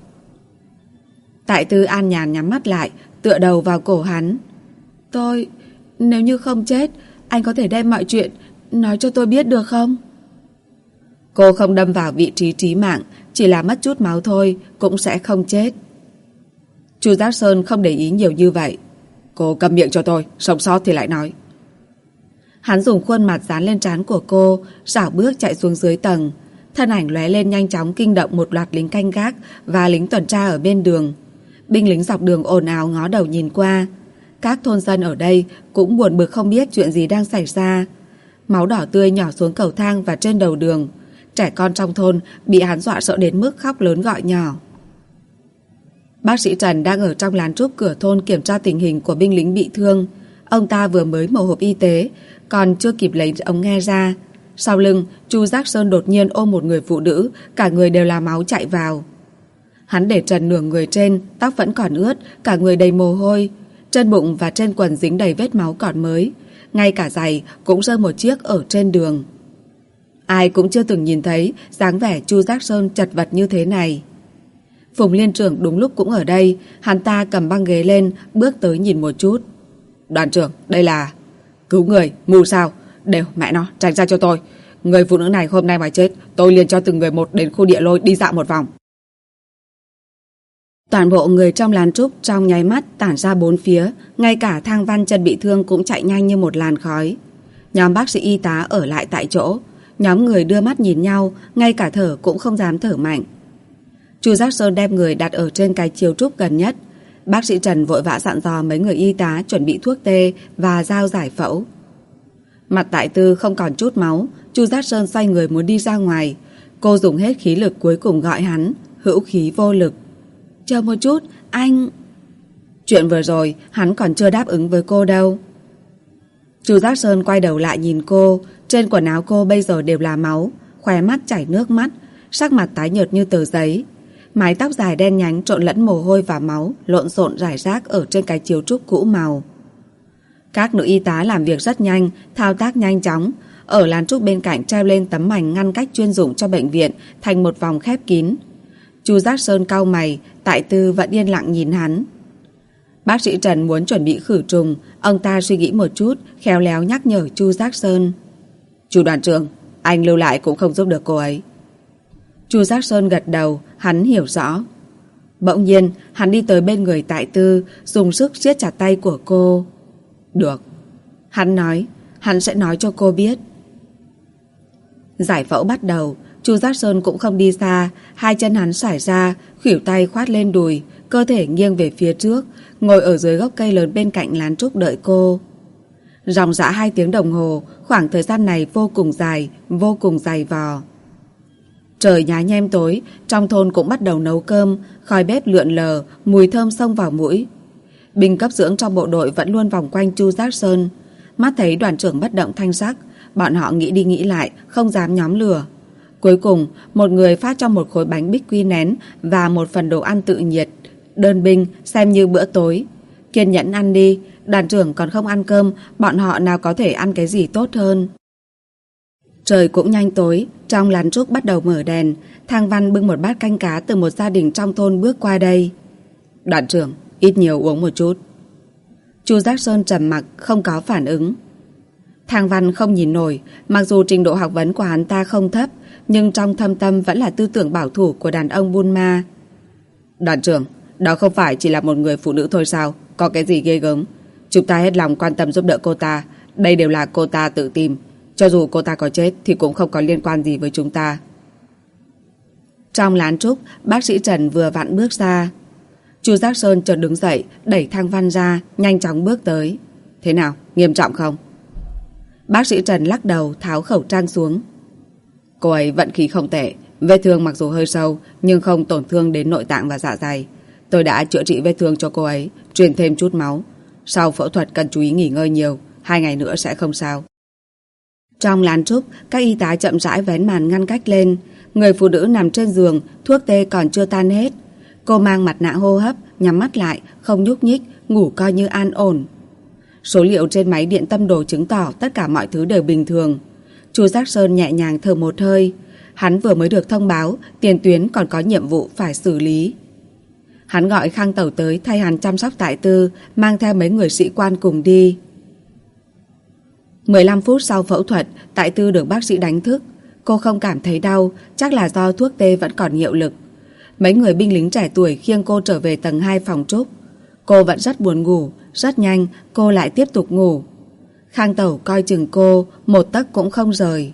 Tại Tư an nhàn nhắm mắt lại, tựa đầu vào cổ hắn. Nếu như không chết, anh có thể đem mọi chuyện nói cho tôi biết được không? Cô không đâm vào vị trí chí mạng, chỉ là mất chút máu thôi, cũng sẽ không chết. Chu Giác Sơn không để ý nhiều như vậy. Cô câm miệng cho tôi, sống sót thì lại nói. Hắn dùng khuôn mặt dán lên trán của cô, rảo bước chạy xuống dưới tầng. Thân ảnh lóe lên nhanh chóng kinh động một loạt lính canh gác và lính tuần tra ở bên đường. Binh lính dọc đường ồn ào ngó đầu nhìn qua. Các thôn dân ở đây cũng buồn bực không biết chuyện gì đang xảy ra. Máu đỏ tươi nhỏ xuống cầu thang và trên đầu đường. Trẻ con trong thôn bị hắn dọa sợ đến mức khóc lớn gọi nhỏ. Bác sĩ Trần đang ở trong lán trúc cửa thôn kiểm tra tình hình của binh lính bị thương. Ông ta vừa mới mở hộp y tế, còn chưa kịp lấy ống nghe ra. Sau lưng, Chu Giác Sơn đột nhiên ôm một người phụ nữ, cả người đều là máu chạy vào. Hắn để trần nửa người trên, tóc vẫn còn ướt, cả người đầy mồ hôi. Trên bụng và trên quần dính đầy vết máu còn mới. Ngay cả giày cũng rơi một chiếc ở trên đường. Ai cũng chưa từng nhìn thấy dáng vẻ Chu Giác Sơn chật vật như thế này. Phùng Liên trưởng đúng lúc cũng ở đây. Hắn ta cầm băng ghế lên, bước tới nhìn một chút. Đoàn trưởng, đây là... Cứu người, mù sao? Đều, mẹ nó, tránh ra cho tôi. Người phụ nữ này hôm nay mà chết, tôi liền cho từng người một đến khu địa lôi đi dạo một vòng. Toàn bộ người trong lán trúc trong nháy mắt tản ra bốn phía. Ngay cả Thang Văn chân bị thương cũng chạy nhanh như một làn khói. Nhóm bác sĩ y tá ở lại tại chỗ. Nhóm người đưa mắt nhìn nhau, ngay cả thở cũng không dám thở mạnh. Chu Giác Sơn đem người đặt ở trên cái chiếu trúc gần nhất. Bác sĩ Trần vội vã dặn dò mấy người y tá chuẩn bị thuốc tê và dao giải phẫu. Mặt Tại Tư không còn chút máu. Chu Giác Sơn xoay người muốn đi ra ngoài. Cô dùng hết khí lực cuối cùng gọi hắn, hữu khí vô lực. Chờ một chút, anh... Chuyện vừa rồi hắn còn chưa đáp ứng với cô đâu. Chu Giác Sơn quay đầu lại nhìn cô. Trên quần áo cô bây giờ đều là máu, khóe mắt chảy nước mắt, sắc mặt tái nhợt như tờ giấy. Mái tóc dài đen nhánh trộn lẫn mồ hôi và máu lộn xộn rải rác ở trên cái chiếu trúc cũ màu. Các nữ y tá làm việc rất nhanh, thao tác nhanh chóng. Ở lán trúc bên cạnh treo lên tấm mảnh ngăn cách chuyên dụng cho bệnh viện thành một vòng khép kín. Chu Giác Sơn cau mày, Tại Tư vẫn yên lặng nhìn hắn. Bác sĩ Trần muốn chuẩn bị khử trùng. Ông ta suy nghĩ một chút, khéo léo nhắc nhở Chu Giác Sơn. Chu đoàn trưởng, anh lưu lại cũng không giúp được cô ấy. Chu Giác Sơn gật đầu, hắn hiểu rõ. Bỗng nhiên, hắn đi tới bên người Tại Tư, dùng sức siết chặt tay của cô. Được. Hắn nói, hắn sẽ nói cho cô biết. Giải phẫu bắt đầu. Chu Giác Sơn cũng không đi xa. Hai chân hắn sải ra, khuỷu tay khoát lên đùi, cơ thể nghiêng về phía trước, ngồi ở dưới gốc cây lớn bên cạnh lán trúc đợi cô. Ròng rã 2 tiếng đồng hồ. Khoảng thời gian này vô cùng dài, vô cùng dày vò. Trời nhá nhem tối, trong thôn cũng bắt đầu nấu cơm, khói bếp lượn lờ, mùi thơm xông vào mũi. Binh cấp dưỡng trong bộ đội vẫn luôn vòng quanh Chu Giác Sơn. Mắt thấy đoàn trưởng bất động thanh sắc, bọn họ nghĩ đi nghĩ lại, không dám nhóm lửa. Cuối cùng, một người phát cho một khối bánh bích quy nén và một phần đồ ăn tự nhiệt. Đơn binh xem như bữa tối. Kiên nhẫn ăn đi, đoàn trưởng còn không ăn cơm, bọn họ nào có thể ăn cái gì tốt hơn. Trời cũng nhanh tối, trong lán trúc bắt đầu mở đèn. Thang Văn bưng một bát canh cá từ một gia đình trong thôn bước qua đây. Đoàn trưởng, ít nhiều uống một chút. Chu Giác Sơn trầm mặc, không có phản ứng. Thang Văn không nhìn nổi, mặc dù trình độ học vấn của hắn ta không thấp, nhưng trong thâm tâm vẫn là tư tưởng bảo thủ của đàn ông Bunma. Đoàn trưởng, đó không phải chỉ là một người phụ nữ thôi sao? Có cái gì ghê gớm? Chúng ta hết lòng quan tâm giúp đỡ cô ta. Đây đều là cô ta tự tìm. Cho dù cô ta có chết thì cũng không có liên quan gì với chúng ta. Trong lán trúc, bác sĩ Trần vừa vặn bước ra. Chu Giác Sơn chợt đứng dậy, đẩy Thang Văn ra, nhanh chóng bước tới. Thế nào, nghiêm trọng không? Bác sĩ Trần lắc đầu, tháo khẩu trang xuống. Cô ấy vận khí không tệ, vết thương mặc dù hơi sâu nhưng không tổn thương đến nội tạng và dạ dày. Tôi đã chữa trị vết thương cho cô ấy, truyền thêm chút máu. Sau phẫu thuật cần chú ý nghỉ ngơi nhiều, 2 ngày nữa sẽ không sao. Trong lán trúc, các y tá chậm rãi vén màn ngăn cách lên. Người phụ nữ nằm trên giường, thuốc tê còn chưa tan hết. Cô mang mặt nạ hô hấp, nhắm mắt lại, không nhúc nhích, ngủ coi như an ổn. Số liệu trên máy điện tâm đồ chứng tỏ tất cả mọi thứ đều bình thường. Chu Giác Sơn nhẹ nhàng thở một hơi. Hắn vừa mới được thông báo tiền tuyến còn có nhiệm vụ phải xử lý. Hắn gọi Khang Tẩu tới thay hắn chăm sóc Tại Tư, mang theo mấy người sĩ quan cùng đi. 15 phút sau phẫu thuật, Tại Tư được bác sĩ đánh thức. Cô không cảm thấy đau, chắc là do thuốc tê vẫn còn hiệu lực. Mấy người binh lính trẻ tuổi khiêng cô trở về tầng 2 phòng trúc. Cô vẫn rất buồn ngủ, rất nhanh cô lại tiếp tục ngủ. Khang Tẩu coi chừng cô, một tấc cũng không rời.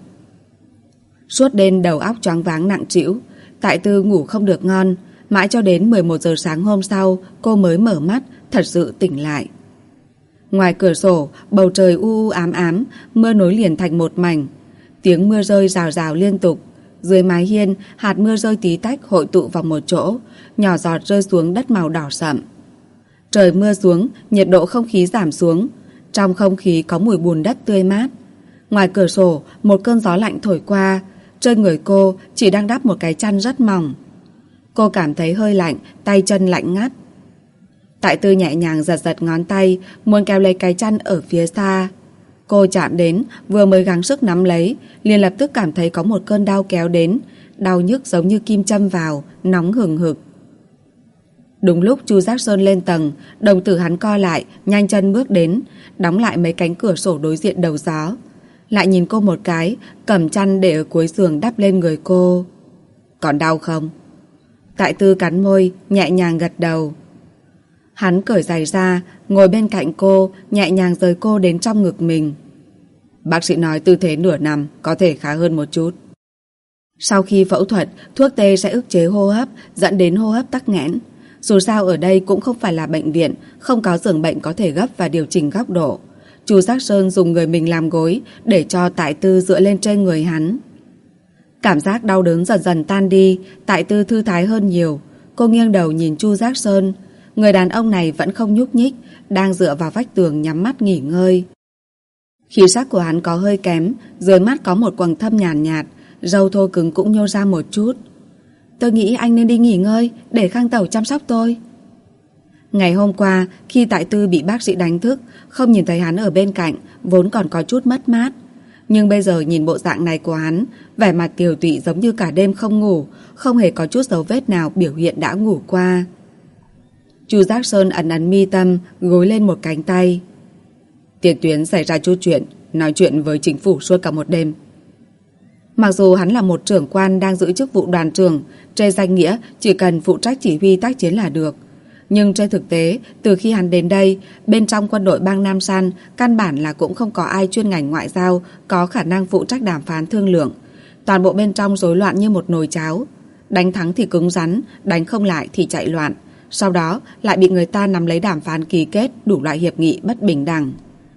Suốt đêm đầu óc choáng váng nặng trĩu, Tại Tư ngủ không được ngon. Mãi cho đến 11 giờ sáng hôm sau, cô mới mở mắt, thật sự tỉnh lại. Ngoài cửa sổ, bầu trời u u ám ám, mưa nối liền thành một mảnh. Tiếng mưa rơi rào rào liên tục. Dưới mái hiên, hạt mưa rơi tí tách hội tụ vào một chỗ, nhỏ giọt rơi xuống đất màu đỏ sậm. Trời mưa xuống, nhiệt độ không khí giảm xuống. Trong không khí có mùi bùn đất tươi mát. Ngoài cửa sổ, một cơn gió lạnh thổi qua. Trên người cô chỉ đang đắp một cái chăn rất mỏng. Cô cảm thấy hơi lạnh, tay chân lạnh ngắt. Tại Tư nhẹ nhàng giật giật ngón tay, muốn kéo lấy cái chăn ở phía xa. Cô chạm đến, vừa mới gắng sức nắm lấy, liền lập tức cảm thấy có một cơn đau kéo đến. Đau nhức giống như kim châm vào, nóng hừng hực. Đúng lúc Chu Giác Sơn lên tầng, đồng tử hắn co lại, nhanh chân bước đến, đóng lại mấy cánh cửa sổ đối diện đầu gió. Lại nhìn cô một cái, cầm chăn để ở cuối giường đắp lên người cô. Còn đau không? Tại Tư cắn môi, nhẹ nhàng gật đầu. Hắn cởi giày ra, ngồi bên cạnh cô, nhẹ nhàng rời cô đến trong ngực mình. Bác sĩ nói tư thế nửa nằm có thể khá hơn một chút. Sau khi phẫu thuật, thuốc tê sẽ ức chế hô hấp, dẫn đến hô hấp tắc nghẽn. Dù sao ở đây cũng không phải là bệnh viện, không có giường bệnh có thể gấp và điều chỉnh góc độ. Chu Giác Sơn dùng người mình làm gối để cho Tại Tư dựa lên trên người hắn. Cảm giác đau đớn dần dần tan đi, Tại Tư thư thái hơn nhiều. Cô nghiêng đầu nhìn Chu Giác Sơn. Người đàn ông này vẫn không nhúc nhích, đang dựa vào vách tường nhắm mắt nghỉ ngơi. Khí sắc của hắn có hơi kém, dưới mắt có một quầng thâm nhàn nhạt, râu thô cứng cũng nhô ra một chút. Tôi nghĩ anh nên đi nghỉ ngơi, để Khang Tẩu chăm sóc tôi. Ngày hôm qua, khi Tại Tư bị bác sĩ đánh thức, không nhìn thấy hắn ở bên cạnh, vốn còn có chút mất mát. Nhưng bây giờ nhìn bộ dạng này của hắn, vẻ mặt tiều tụy giống như cả đêm không ngủ, không hề có chút dấu vết nào biểu hiện đã ngủ qua. Chu Giác Sơn ẩn ẩn mi tâm, gối lên một cánh tay. Tiền tuyến xảy ra chút chuyện, nói chuyện với chính phủ suốt cả một đêm. Mặc dù hắn là một trưởng quan đang giữ chức vụ đoàn trưởng, trên danh nghĩa chỉ cần phụ trách chỉ huy tác chiến là được. Nhưng trên thực tế, từ khi hắn đến đây, bên trong quân đội bang Nam San, căn bản là cũng không có ai chuyên ngành ngoại giao có khả năng phụ trách đàm phán thương lượng. Toàn bộ bên trong rối loạn như một nồi cháo. Đánh thắng thì cứng rắn, đánh không lại thì chạy loạn. Sau đó lại bị người ta nắm lấy đàm phán ký kết đủ loại hiệp nghị bất bình đẳng.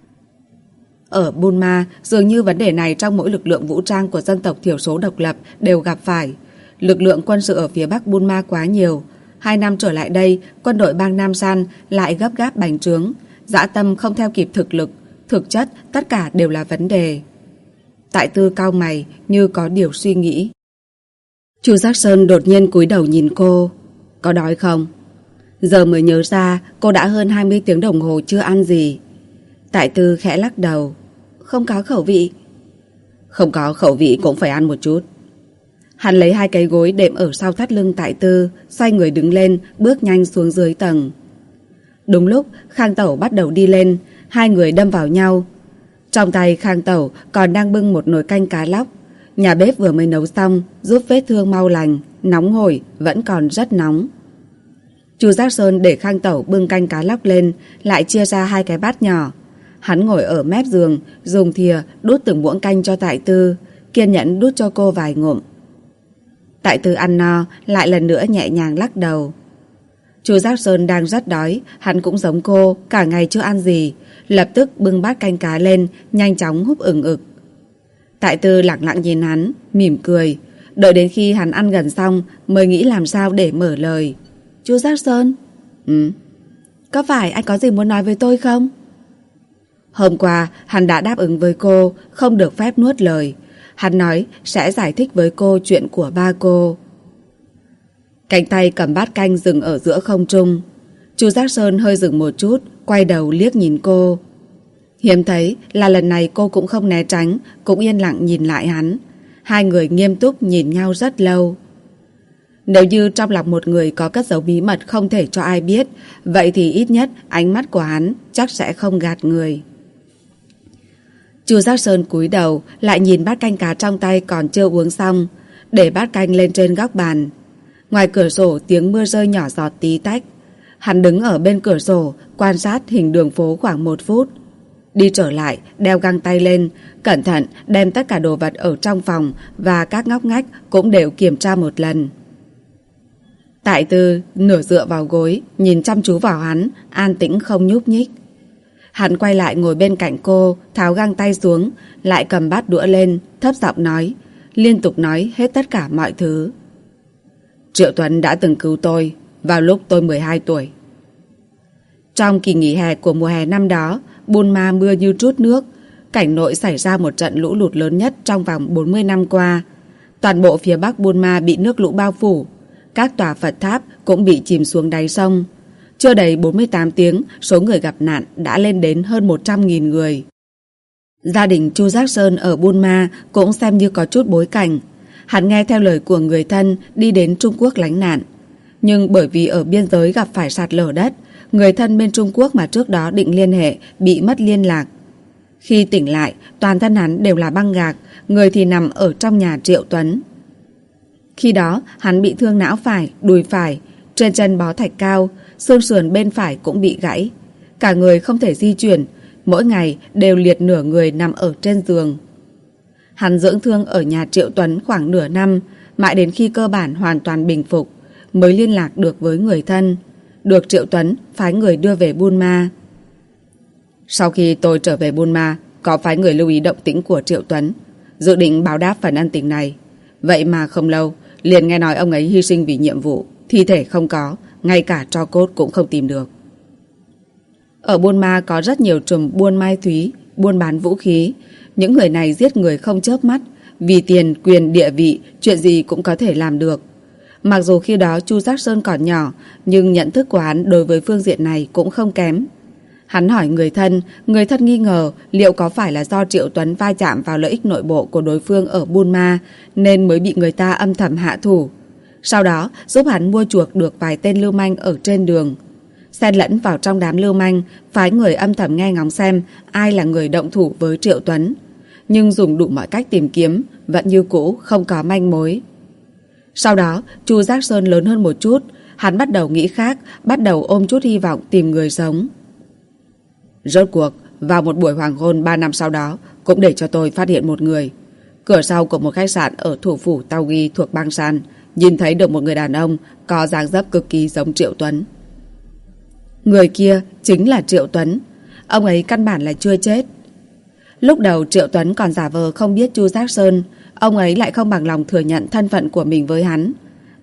Ở Bunma, dường như vấn đề này trong mỗi lực lượng vũ trang của dân tộc thiểu số độc lập đều gặp phải. Lực lượng quân sự ở phía bắc Bunma quá nhiều. 2 năm trở lại đây, quân đội bang Nam San lại gấp gáp bành trướng, dã tâm không theo kịp thực lực, thực chất tất cả đều là vấn đề. Tại Tư cau mày như có điều suy nghĩ. Chu Giác Sơn đột nhiên cúi đầu nhìn cô. Có đói không? Giờ mới nhớ ra cô đã hơn 20 tiếng đồng hồ chưa ăn gì. Tại Tư khẽ lắc đầu. Không có khẩu vị. Không có khẩu vị cũng phải ăn một chút. Hắn lấy 2 cái gối đệm ở sau thắt lưng Tại Tư, xoay người đứng lên, bước nhanh xuống dưới tầng. Đúng lúc Khang Tẩu bắt đầu đi lên, 2 người đâm vào nhau. Trong tay Khang Tẩu còn đang bưng một nồi canh cá lóc. Nhà bếp vừa mới nấu xong, giúp vết thương mau lành, nóng hổi, vẫn còn rất nóng. Chu Giác Sơn để Khang Tẩu bưng canh cá lóc lên, lại chia ra 2 cái bát nhỏ. Hắn ngồi ở mép giường, dùng thìa đút từng muỗng canh cho Tại Tư, kiên nhẫn đút cho cô vài ngụm. Tại Tư ăn no, lại lần nữa nhẹ nhàng lắc đầu. Chu Giác Sơn đang rất đói, hắn cũng giống cô, cả ngày chưa ăn gì, lập tức bưng bát canh cá lên, nhanh chóng húp ừng ực. Tại Tư lặng lặng nhìn hắn, mỉm cười, đợi đến khi hắn ăn gần xong mới nghĩ làm sao để mở lời. Chu Giác Sơn? Có phải anh có gì muốn nói với tôi không? Hôm qua hắn đã đáp ứng với cô, không được phép nuốt lời. Hắn nói sẽ giải thích với cô chuyện của ba cô. Cánh tay cầm bát canh dừng ở giữa không trung. Chu Giác Sơn hơi dừng một chút, quay đầu liếc nhìn cô. Hiếm thấy là lần này cô cũng không né tránh, cũng yên lặng nhìn lại hắn. 2 người nghiêm túc nhìn nhau rất lâu. Nếu như trong lòng một người có cất giấu bí mật không thể cho ai biết, vậy thì ít nhất ánh mắt của hắn chắc sẽ không gạt người. Chu Giác Sơn cúi đầu lại nhìn bát canh cá trong tay còn chưa uống xong, để bát canh lên trên góc bàn. Ngoài cửa sổ tiếng mưa rơi nhỏ giọt tí tách. Hắn đứng ở bên cửa sổ quan sát hình đường phố khoảng 1 phút. Đi trở lại, đeo găng tay lên, cẩn thận đem tất cả đồ vật ở trong phòng và các ngóc ngách cũng đều kiểm tra một lần. Tại Tư nửa dựa vào gối, nhìn chăm chú vào hắn, an tĩnh không nhúc nhích. Hắn quay lại ngồi bên cạnh cô, tháo găng tay xuống, lại cầm bát đũa lên, thấp giọng nói, liên tục nói hết tất cả mọi thứ. Triệu Tuấn đã từng cứu tôi vào lúc tôi 12 tuổi. Trong kỳ nghỉ hè của mùa hè năm đó, Bunma mưa như trút nước, cảnh nội xảy ra một trận lũ lụt lớn nhất trong vòng 40 năm qua. Toàn bộ phía bắc Bunma bị nước lũ bao phủ, các tòa Phật tháp cũng bị chìm xuống đáy sông. Chưa đầy 48 tiếng, số người gặp nạn đã lên đến hơn 100.000 người. Gia đình Chu Giác Sơn ở Bunma cũng xem như có chút bối cảnh. Hắn nghe theo lời của người thân đi đến Trung Quốc lánh nạn. Nhưng bởi vì ở biên giới gặp phải sạt lở đất, người thân bên Trung Quốc mà trước đó định liên hệ bị mất liên lạc. Khi tỉnh lại, toàn thân hắn đều là băng gạc, người thì nằm ở trong nhà Triệu Tuấn. Khi đó, hắn bị thương não phải, đùi phải, trên chân bó thạch cao, xương sườn bên phải cũng bị gãy. Cả người không thể di chuyển, mỗi ngày đều liệt nửa người nằm ở trên giường. Hắn dưỡng thương ở nhà Triệu Tuấn khoảng nửa năm, mãi đến khi cơ bản hoàn toàn bình phục, mới liên lạc được với người thân, được Triệu Tuấn phái người đưa về Bunma. Sau khi tôi trở về Bunma, có phái người lưu ý động tĩnh của Triệu Tuấn, dự định báo đáp phần ân tình này. Vậy mà không lâu, liền nghe nói ông ấy hy sinh vì nhiệm vụ, thi thể không có, ngay cả tro cốt cũng không tìm được. Ở Bunma có rất nhiều trùm buôn mai thúy, buôn bán vũ khí. Những người này giết người không chớp mắt, vì tiền, quyền, địa vị, chuyện gì cũng có thể làm được. Mặc dù khi đó Chu Giác Sơn còn nhỏ, nhưng nhận thức của hắn đối với phương diện này cũng không kém. Hắn hỏi người thân nghi ngờ liệu có phải là do Triệu Tuấn va chạm vào lợi ích nội bộ của đối phương ở Bunma nên mới bị người ta âm thầm hạ thủ. Sau đó giúp hắn mua chuộc được vài tên lưu manh ở trên đường. Xen lẫn vào trong đám lưu manh, phái người âm thầm nghe ngóng xem ai là người động thủ với Triệu Tuấn. Nhưng dùng đủ mọi cách tìm kiếm, vẫn như cũ không có manh mối. Sau đó, Chu Giác Sơn lớn hơn một chút, hắn bắt đầu nghĩ khác, bắt đầu ôm chút hy vọng tìm người sống. Rốt cuộc, vào một buổi hoàng hôn 3 năm sau đó, cũng để cho tôi phát hiện một người. Cửa sau của một khách sạn ở thủ phủ Tao Ghi thuộc Bang San, nhìn thấy được một người đàn ông có dáng dấp cực kỳ giống Triệu Tuấn. Người kia chính là Triệu Tuấn. Ông ấy căn bản là chưa chết. Lúc đầu Triệu Tuấn còn giả vờ không biết Chu Giác Sơn, ông ấy lại không bằng lòng thừa nhận thân phận của mình với hắn.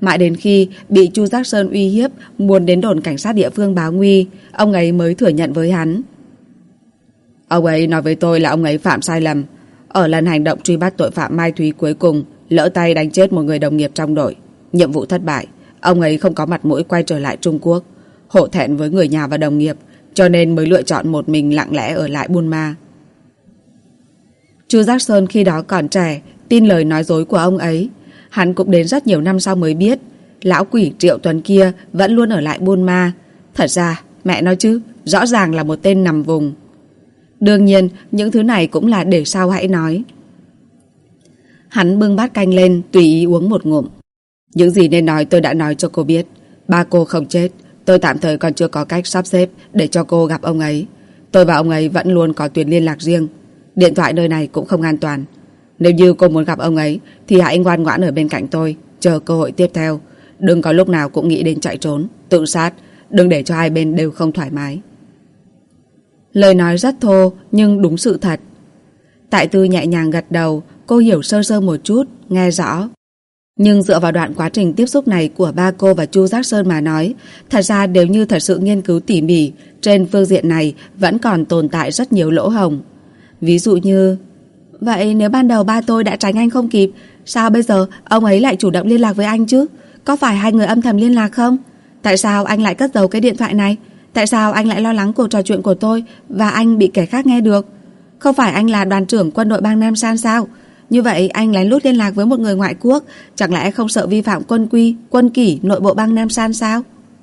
Mãi đến khi bị Chu Giác Sơn uy hiếp muốn đến đồn cảnh sát địa phương báo nguy, ông ấy mới thừa nhận với hắn. Ông ấy nói với tôi là ông ấy phạm sai lầm. Ở lần hành động truy bắt tội phạm Mai Thúy cuối cùng, lỡ tay đánh chết một người đồng nghiệp trong đội. Nhiệm vụ thất bại, ông ấy không có mặt mũi quay trở lại Trung Quốc. Hổ thẹn với người nhà và đồng nghiệp, cho nên mới lựa chọn một mình lặng lẽ ở lại Buôn Ma. Chu Giác Sơn khi đó còn trẻ, tin lời nói dối của ông ấy. Hắn cũng đến rất nhiều năm sau mới biết lão quỷ Triệu Tuấn kia vẫn luôn ở lại Buôn Ma. Thật ra, mẹ nói chứ, rõ ràng là một tên nằm vùng. Đương nhiên, những thứ này cũng là để sau hãy nói. Hắn bưng bát canh lên, tùy ý uống một ngụm. Những gì nên nói tôi đã nói cho cô biết. Ba cô không chết, tôi tạm thời còn chưa có cách sắp xếp để cho cô gặp ông ấy. Tôi và ông ấy vẫn luôn có tuyến liên lạc riêng. Điện thoại nơi này cũng không an toàn. Nếu như cô muốn gặp ông ấy thì hãy ngoan ngoãn ở bên cạnh tôi, chờ cơ hội tiếp theo. Đừng có lúc nào cũng nghĩ đến chạy trốn, tự sát. Đừng để cho hai bên đều không thoải mái. Lời nói rất thô nhưng đúng sự thật. Tại Tư nhẹ nhàng gật đầu. Cô hiểu sơ sơ một chút, nghe rõ. Nhưng dựa vào đoạn quá trình tiếp xúc này của ba cô và Chu Giác Sơn mà nói, thật ra nếu như thật sự nghiên cứu tỉ mỉ, trên phương diện này vẫn còn tồn tại rất nhiều lỗ hổng. Ví dụ như, vậy nếu ban đầu ba tôi đã tránh anh không kịp, sao bây giờ ông ấy lại chủ động liên lạc với anh chứ? Có phải hai người âm thầm liên lạc không? Tại sao anh lại cất giấu cái điện thoại này? Tại sao anh lại lo lắng cuộc trò chuyện của tôi và anh bị kẻ khác nghe được? Không phải anh là đoàn trưởng quân đội bang Nam San sao? Như vậy anh lén lút liên lạc với một người ngoại quốc, chẳng lẽ không sợ vi phạm quân quy, quân kỷ nội bộ bang Nam San sao?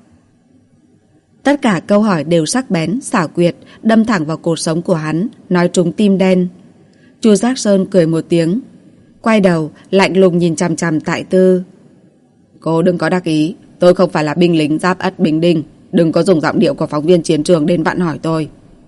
Tất cả câu hỏi đều sắc bén, xảo quyệt, đâm thẳng vào cột sống của hắn, nói trúng tim đen. Chu Giác Sơn cười một tiếng, quay đầu, lạnh lùng nhìn chằm chằm Tại Tư. Cô đừng có đắc ý, tôi không phải là binh lính giáp ất Bình Đinh, đừng có dùng giọng điệu của phóng viên chiến trường đến vặn hỏi tôi.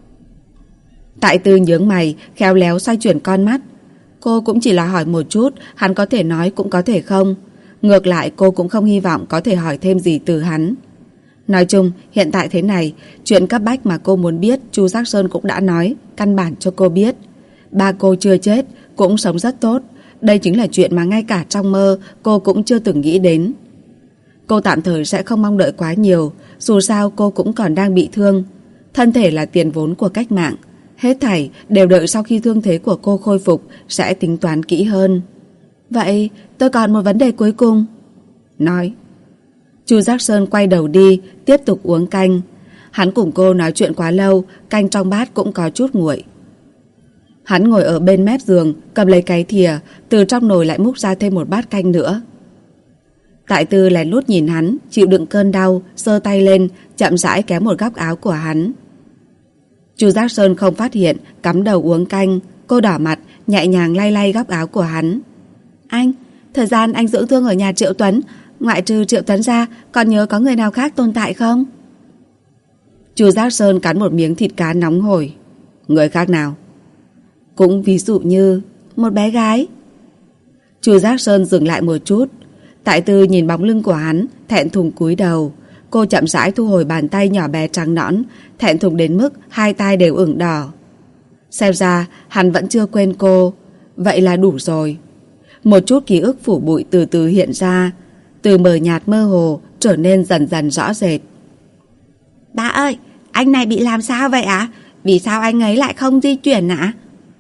Tại Tư nhướng mày, khéo léo xoay chuyển con mắt. Cô cũng chỉ là hỏi một chút, hắn có thể nói cũng có thể không. Ngược lại cô cũng không hy vọng có thể hỏi thêm gì từ hắn. Nói chung, hiện tại thế này, chuyện cấp bách mà cô muốn biết Chu Giác Sơn cũng đã nói, căn bản cho cô biết. Ba cô chưa chết, cũng sống rất tốt. Đây chính là chuyện mà ngay cả trong mơ cô cũng chưa từng nghĩ đến. Cô tạm thời sẽ không mong đợi quá nhiều, dù sao cô cũng còn đang bị thương. Thân thể là tiền vốn của cách mạng. Hết thảy đều đợi sau khi thương thế của cô khôi phục sẽ tính toán kỹ hơn. Vậy tôi còn một vấn đề cuối cùng. Nói. Chu Giác Sơn quay đầu đi, tiếp tục uống canh. Hắn cùng cô nói chuyện quá lâu, canh trong bát cũng có chút nguội. Hắn ngồi ở bên mép giường, cầm lấy cái thìa, từ trong nồi lại múc ra thêm một bát canh nữa. Tại Tư lén lút nhìn hắn, chịu đựng cơn đau, giơ tay lên, chậm rãi kéo một góc áo của hắn. Chu Giác Sơn không phát hiện, cắm đầu uống canh. Cô đỏ mặt, nhẹ nhàng lay lay góc áo của hắn. Anh, thời gian anh dưỡng thương ở nhà Triệu Tuấn, ngoại trừ Triệu Tuấn ra, còn nhớ có người nào khác tồn tại không? Chu Giác Sơn cắn một miếng thịt cá nóng hổi. Người khác nào? Cũng ví dụ như một bé gái. Chu Giác Sơn dừng lại một chút. Tại Tư nhìn bóng lưng của hắn, thẹn thùng cúi đầu. Cô chậm rãi thu hồi bàn tay nhỏ bé trắng nõn, thẹn thùng đến mức hai tai đều ửng đỏ. Xem ra hắn vẫn chưa quên cô. Vậy là đủ rồi. Một chút ký ức phủ bụi từ từ hiện ra, từ mờ nhạt mơ hồ trở nên dần dần rõ rệt. Ba ơi, anh này bị làm sao vậy ạ? Vì sao anh ấy lại không di chuyển ạ?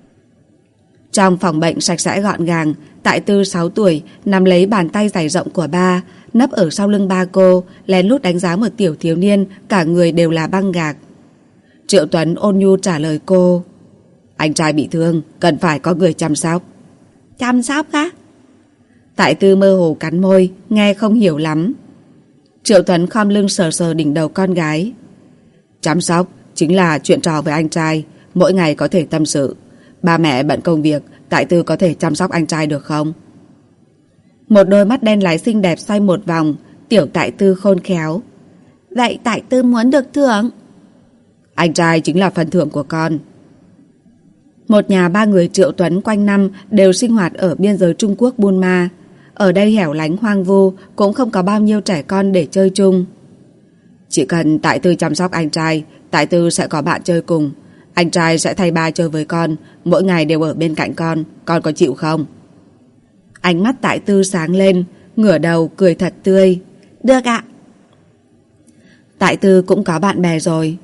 Trong phòng bệnh sạch sẽ gọn gàng, Tại Tư 6 tuổi nắm lấy bàn tay dày rộng của ba, nấp ở sau lưng ba cô, lén lút đánh giá một tiểu thiếu niên, cả người đều là băng gạc. Triệu Tuấn ôn nhu trả lời cô. Anh trai bị thương, cần phải có người chăm sóc. Chăm sóc á? Tại Tư mơ hồ cắn môi, nghe không hiểu lắm. Triệu Tuấn khom lưng sờ sờ đỉnh đầu con gái. Chăm sóc chính là chuyện trò với anh trai, mỗi ngày có thể tâm sự. Ba mẹ bận công việc, Tại Tư có thể chăm sóc anh trai được không? Một đôi mắt đen láy xinh đẹp xoay một vòng, tiểu Tại Tư khôn khéo. Vậy Tại Tư muốn được thưởng? Anh trai chính là phần thưởng của con. Một nhà ba người Triệu Tuấn quanh năm đều sinh hoạt ở biên giới Trung Quốc Buôn Ma. Ở đây hẻo lánh hoang vu, cũng không có bao nhiêu trẻ con để chơi chung. Chỉ cần Tại Tư chăm sóc anh trai, Tại Tư sẽ có bạn chơi cùng. Anh trai sẽ thay ba chơi với con, mỗi ngày đều ở bên cạnh con có chịu không? Ánh mắt Tại Tư sáng lên, ngửa đầu cười thật tươi. Được ạ. Tại Tư cũng có bạn bè rồi.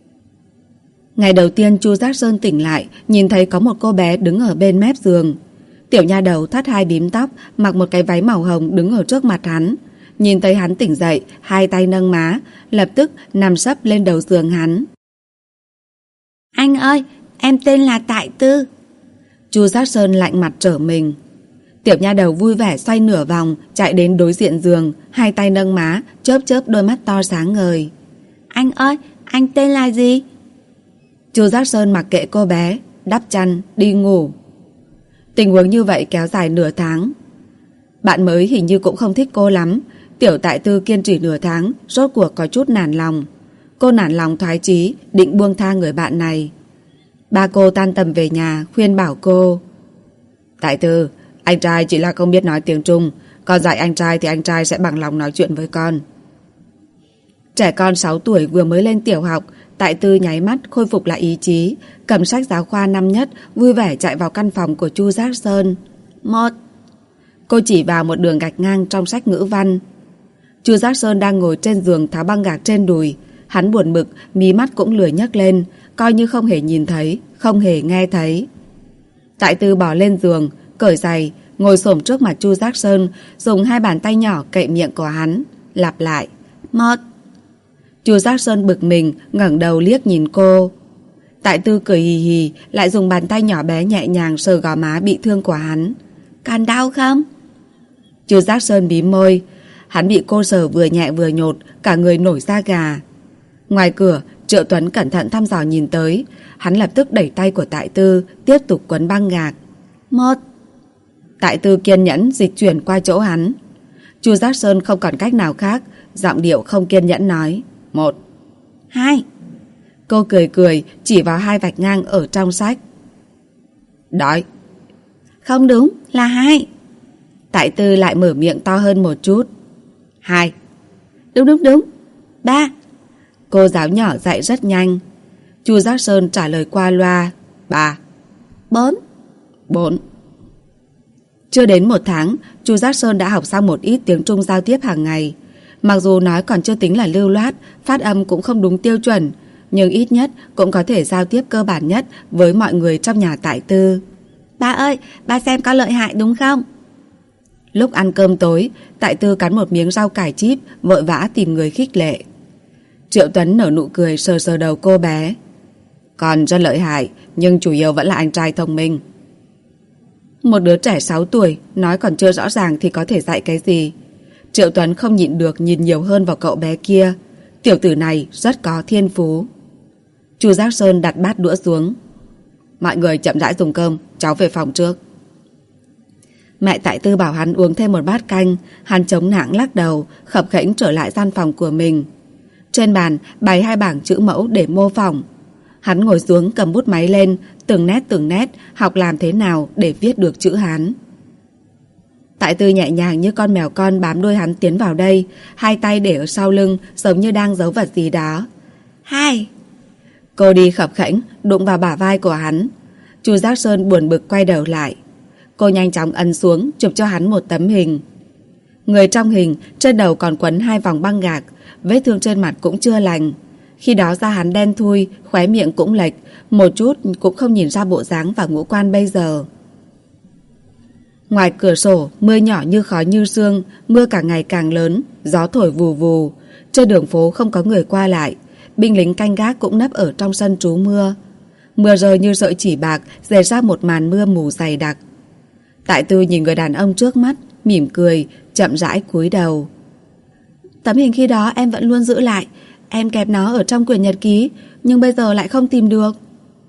Ngày đầu tiên Chu Giác Sơn tỉnh lại, nhìn thấy có một cô bé đứng ở bên mép giường. Tiểu nha đầu thắt hai bím tóc, mặc một cái váy màu hồng đứng ở trước mặt hắn. Nhìn thấy hắn tỉnh dậy, hai tay nâng má, lập tức nằm sấp lên đầu giường hắn. Anh ơi, em tên là Tại Tư. Chu Giác Sơn lạnh mặt trở mình. Tiểu nha đầu vui vẻ xoay nửa vòng, chạy đến đối diện giường, hai tay nâng má, chớp chớp đôi mắt to sáng ngời. Anh ơi, anh tên là gì? Chu Giác Sơn mặc kệ cô bé, đắp chăn, đi ngủ. Tình huống như vậy kéo dài nửa tháng. Bạn mới hình như cũng không thích cô lắm. Tiểu Tại Tư kiên trì nửa tháng, rốt cuộc có chút nản lòng. Cô nản lòng thoái chí, định buông tha người bạn này. Ba cô tan tầm về nhà, khuyên bảo cô. Tại Tư, anh trai chỉ là không biết nói tiếng Trung. Con dạy anh trai thì anh trai sẽ bằng lòng nói chuyện với con. Trẻ con 6 tuổi vừa mới lên tiểu học, Tại Tư nháy mắt khôi phục lại ý chí, cầm sách giáo khoa năm nhất, vui vẻ chạy vào căn phòng của Chu Giác Sơn. 1. Cô chỉ vào một đường gạch ngang trong sách ngữ văn. Chu Giác Sơn đang ngồi trên giường tháo băng gạc trên đùi. Hắn buồn bực, mí mắt cũng lười nhấc lên, coi như không hề nhìn thấy, không hề nghe thấy. Tại Tư bỏ lên giường, cởi giày, ngồi xổm trước mặt Chu Giác Sơn, dùng hai bàn tay nhỏ cậy miệng của hắn, lặp lại. 1. Chu Giác Sơn bực mình, ngẩng đầu liếc nhìn cô. Tại Tư cười hì hì, lại dùng bàn tay nhỏ bé nhẹ nhàng sờ gò má bị thương của hắn. Còn đau không? Chu Giác Sơn bím môi. Hắn bị cô sờ vừa nhẹ vừa nhột, cả người nổi da gà. Ngoài cửa, Triệu Tuấn cẩn thận thăm dò nhìn tới. Hắn lập tức đẩy tay của Tại Tư, tiếp tục quấn băng gạc. 1. Tại Tư kiên nhẫn dịch chuyển qua chỗ hắn. Chu Giác Sơn không còn cách nào khác, giọng điệu không kiên nhẫn nói. 1. 2. Cô cười cười, chỉ vào hai vạch ngang ở trong sách. Đói. Không đúng, là 2. Tại Tư lại mở miệng to hơn một chút. 2. Đúng. 3. Cô giáo nhỏ dạy rất nhanh. Chu Giác Sơn trả lời qua loa. 3. 4. Chưa đến 1 tháng, Chu Giác Sơn đã học xong một ít tiếng Trung giao tiếp hàng ngày. Mặc dù nói còn chưa tính là lưu loát, phát âm cũng không đúng tiêu chuẩn, nhưng ít nhất cũng có thể giao tiếp cơ bản nhất với mọi người trong nhà Tại Tư. Ba ơi, ba xem có lợi hại đúng không? Lúc ăn cơm tối, Tại Tư cắn một miếng rau cải chip, vội vã tìm người khích lệ. Triệu Tuấn nở nụ cười sờ sờ đầu cô bé. Còn rất lợi hại, nhưng chủ yếu vẫn là anh trai thông minh. Một đứa trẻ 6 tuổi, nói còn chưa rõ ràng thì có thể dạy cái gì? Triệu Tuấn không nhịn được nhìn nhiều hơn vào cậu bé kia. Tiểu tử này rất có thiên phú. Chu Giác Sơn đặt bát đũa xuống. Mọi người chậm rãi dùng cơm, cháu về phòng trước. Mẹ Tại Tư bảo hắn uống thêm một bát canh. Hắn chống nạng lắc đầu, khập khễnh trở lại gian phòng của mình. Trên bàn bày hai bảng chữ mẫu để mô phỏng. Hắn ngồi xuống cầm bút máy lên, từng nét học làm thế nào để viết được chữ Hán. Tại Tư nhẹ nhàng như con mèo con bám đuôi hắn tiến vào đây, hai tay để ở sau lưng giống như đang giấu vật gì đó. 2. Cô đi khập khễnh đụng vào bả vai của hắn. Chu Giác Sơn buồn bực quay đầu lại. Cô nhanh chóng ấn xuống chụp cho hắn một tấm hình. Người trong hình trên đầu còn quấn 2 vòng băng gạc, vết thương trên mặt cũng chưa lành. Khi đó da hắn đen thui, khóe miệng cũng lệch, một chút cũng không nhìn ra bộ dáng và ngũ quan bây giờ. Ngoài cửa sổ, mưa nhỏ như khói như sương, mưa càng ngày càng lớn, gió thổi vù vù. Trên đường phố không có người qua lại, binh lính canh gác cũng nấp ở trong sân trú mưa. Mưa rơi như sợi chỉ bạc, rải ra một màn mưa mù dày đặc. Tại Tư nhìn người đàn ông trước mắt, mỉm cười, chậm rãi cúi đầu. Tấm hình khi đó em vẫn luôn giữ lại. Em kẹp nó ở trong quyển nhật ký, nhưng bây giờ lại không tìm được.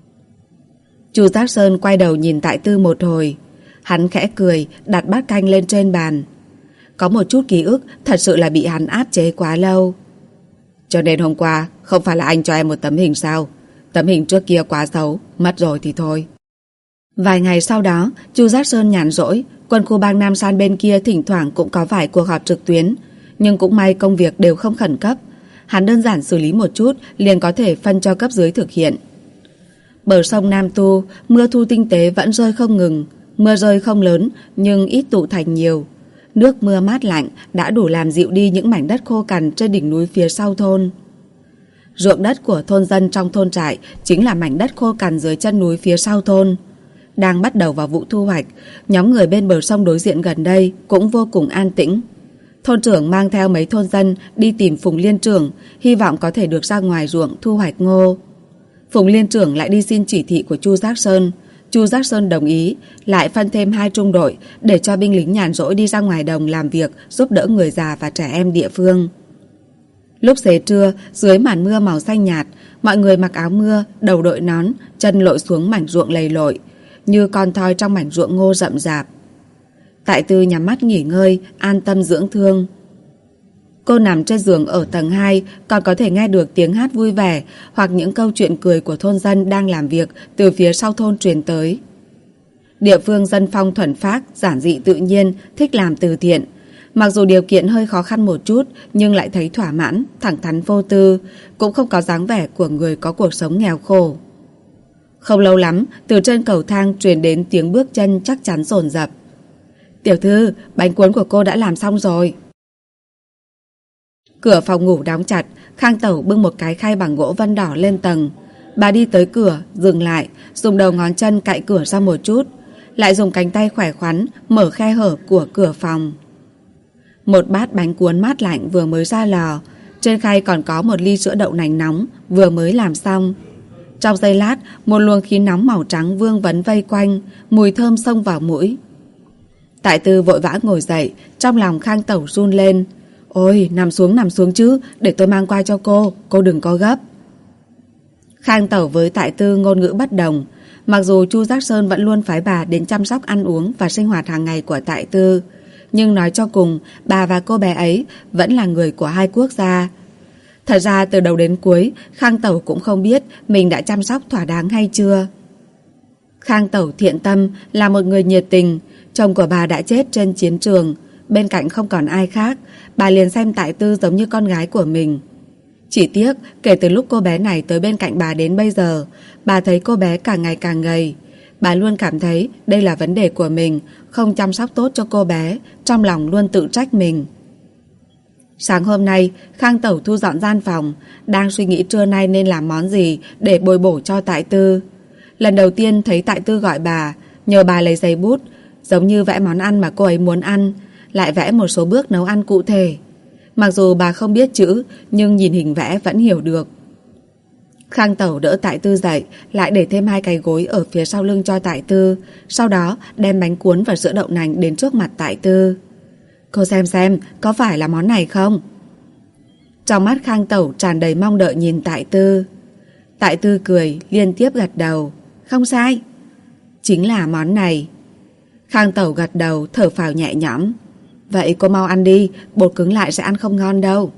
Chu Giác Sơn quay đầu nhìn Tại Tư một hồi. Hắn khẽ cười, đặt bát canh lên trên bàn. Có một chút ký ức thật sự là bị hắn áp chế quá lâu. Cho nên hôm qua không phải là anh cho em một tấm hình sao? Tấm hình trước kia quá xấu, mất rồi thì thôi. Vài ngày sau đó, Chu Giác Sơn nhàn rỗi. Quân khu bang Nam San bên kia thỉnh thoảng cũng có vài cuộc họp trực tuyến, nhưng cũng may công việc đều không khẩn cấp. Hắn đơn giản xử lý một chút liền có thể phân cho cấp dưới thực hiện. Bờ sông Nam Tu, mưa thu tinh tế vẫn rơi không ngừng. Mưa rơi không lớn nhưng ít tụ thành nhiều. Nước mưa mát lạnh đã đủ làm dịu đi những mảnh đất khô cằn trên đỉnh núi phía sau thôn. Ruộng đất của thôn dân trong thôn trại chính là mảnh đất khô cằn dưới chân núi phía sau thôn. Đang bắt đầu vào vụ thu hoạch, nhóm người bên bờ sông đối diện gần đây cũng vô cùng an tĩnh. Thôn trưởng mang theo mấy thôn dân đi tìm Phùng Liên trưởng, hy vọng có thể được ra ngoài ruộng thu hoạch ngô. Phùng Liên trưởng lại đi xin chỉ thị của Chu Giác Sơn. Chu Giác Sơn đồng ý, lại phân thêm 2 trung đội để cho binh lính nhàn rỗi đi ra ngoài đồng làm việc, giúp đỡ người già và trẻ em địa phương. Lúc xế trưa, dưới màn mưa màu xanh nhạt, mọi người mặc áo mưa, đầu đội nón, chân lội xuống mảnh ruộng lầy lội, như con thoi trong mảnh ruộng ngô rậm rạp. Tại Tư nhắm mắt nghỉ ngơi, an tâm dưỡng thương. Cô nằm trên giường ở tầng 2, còn có thể nghe được tiếng hát vui vẻ hoặc những câu chuyện cười của thôn dân đang làm việc từ phía sau thôn truyền tới. Địa phương dân phong thuần phác, giản dị tự nhiên, thích làm từ thiện. Mặc dù điều kiện hơi khó khăn một chút, nhưng lại thấy thỏa mãn, thẳng thắn vô tư, cũng không có dáng vẻ của người có cuộc sống nghèo khổ. Không lâu lắm, từ trên cầu thang truyền đến tiếng bước chân chắc chắn dồn dập. Tiểu thư, bánh cuốn của cô đã làm xong rồi. Cửa phòng ngủ đóng chặt, Khang Tẩu bưng một cái khay bằng gỗ vân đỏ lên tầng. Bà đi tới cửa, dừng lại, dùng đầu ngón chân cạy cửa ra một chút, lại dùng cánh tay khỏe khoắn mở khe hở của cửa phòng. Một bát bánh cuốn mát lạnh vừa mới ra lò, trên khay còn có một ly sữa đậu nành nóng vừa mới làm xong. Trong giây lát, một luồng khí nóng màu trắng vương vấn vây quanh, mùi thơm xông vào mũi. Tại Tư vội vã ngồi dậy, trong lòng Khang Tẩu run lên. Ôi, nằm xuống chứ, để tôi mang qua cho cô đừng có gấp. Khang Tẩu với Tại Tư ngôn ngữ bất đồng. Mặc dù Chu Giác Sơn vẫn luôn phái bà đến chăm sóc ăn uống và sinh hoạt hàng ngày của Tại Tư, nhưng nói cho cùng, bà và cô bé ấy vẫn là người của hai quốc gia. Thật ra từ đầu đến cuối, Khang Tẩu cũng không biết mình đã chăm sóc thỏa đáng hay chưa. Khang Tẩu thiện tâm, là một người nhiệt tình. Chồng của bà đã chết trên chiến trường, bên cạnh không còn ai khác, bà liền xem Tại Tư giống như con gái của mình. Chỉ tiếc, kể từ lúc cô bé này tới bên cạnh bà đến bây giờ, bà thấy cô bé càng ngày càng gầy. Bà luôn cảm thấy đây là vấn đề của mình, không chăm sóc tốt cho cô bé, trong lòng luôn tự trách mình. Sáng hôm nay, Khang Tẩu thu dọn gian phòng, đang suy nghĩ trưa nay nên làm món gì để bồi bổ cho Tại Tư. Lần đầu tiên thấy Tại Tư gọi bà, nhờ bà lấy giấy bút, giống như vẽ món ăn mà cô ấy muốn ăn, lại vẽ một số bước nấu ăn cụ thể. Mặc dù bà không biết chữ, nhưng nhìn hình vẽ vẫn hiểu được. Khang Tẩu đỡ Tại Tư dậy, lại để thêm 2 cái gối ở phía sau lưng cho Tại Tư, sau đó đem bánh cuốn và sữa đậu nành đến trước mặt Tại Tư. Cô xem, có phải là món này không? Trong mắt Khang Tẩu tràn đầy mong đợi nhìn Tại Tư. Tại Tư cười, liên tiếp gật đầu. Không sai, chính là món này. Khang Tẩu gật đầu, thở phào nhẹ nhõm. Vậy cô mau ăn đi, bột cứng lại sẽ ăn không ngon đâu.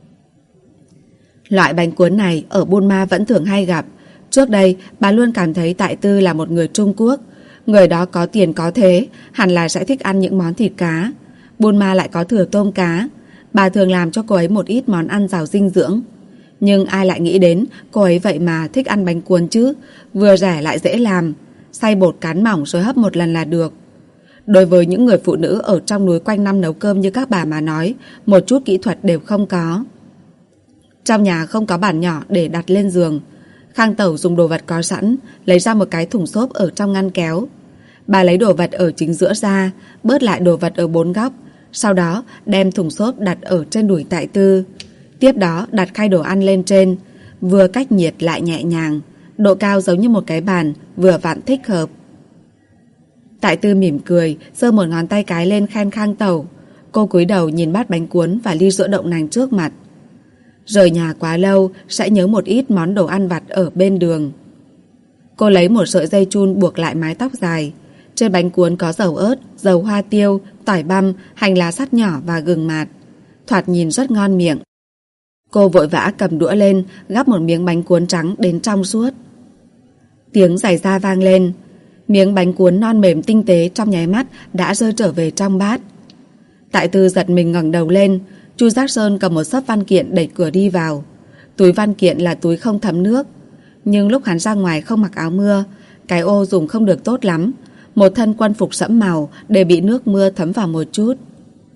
Loại bánh cuốn này ở Buôn Ma vẫn thường hay gặp. Trước đây, bà luôn cảm thấy Tại Tư là một người Trung Quốc. Người đó có tiền có thế, hẳn là sẽ thích ăn những món thịt cá. Buôn Ma lại có thừa tôm cá. Bà thường làm cho cô ấy một ít món ăn giàu dinh dưỡng. Nhưng ai lại nghĩ đến cô ấy vậy mà thích ăn bánh cuốn chứ. Vừa rẻ lại dễ làm, xay bột cán mỏng rồi hấp một lần là được. Đối với những người phụ nữ ở trong núi quanh năm nấu cơm như các bà mà nói, một chút kỹ thuật đều không có. Trong nhà không có bàn nhỏ để đặt lên giường. Khang Tẩu dùng đồ vật có sẵn, lấy ra một cái thùng xốp ở trong ngăn kéo. Bà lấy đồ vật ở chính giữa ra, bớt lại đồ vật ở 4 góc, sau đó đem thùng xốp đặt ở trên đùi Tại Tư. Tiếp đó đặt khay đồ ăn lên trên, vừa cách nhiệt lại nhẹ nhàng, độ cao giống như một cái bàn, vừa vặn thích hợp. Tại Tư mỉm cười, giơ một ngón tay cái lên khen Khang Tẩu. Cô cúi đầu nhìn bát bánh cuốn và ly sữa đậu nành trước mặt. Rời nhà quá lâu sẽ nhớ một ít món đồ ăn vặt ở bên đường. Cô lấy một sợi dây chun buộc lại mái tóc dài. Trên bánh cuốn có dầu ớt, dầu hoa tiêu, tỏi băm, hành lá sắt nhỏ và gừng mạt. Thoạt nhìn rất ngon miệng. Cô vội vã cầm đũa lên, gắp một miếng bánh cuốn trắng đến trong suốt. Tiếng giày da vang lên. Miếng bánh cuốn non mềm tinh tế trong nháy mắt đã rơi trở về trong bát. Tại Tư giật mình ngẩng đầu lên. Chu Giác Sơn cầm một xấp văn kiện đẩy cửa đi vào. Túi văn kiện là túi không thấm nước, nhưng lúc hắn ra ngoài không mặc áo mưa, cái ô dùng không được tốt lắm. Một thân quân phục sẫm màu để bị nước mưa thấm vào một chút.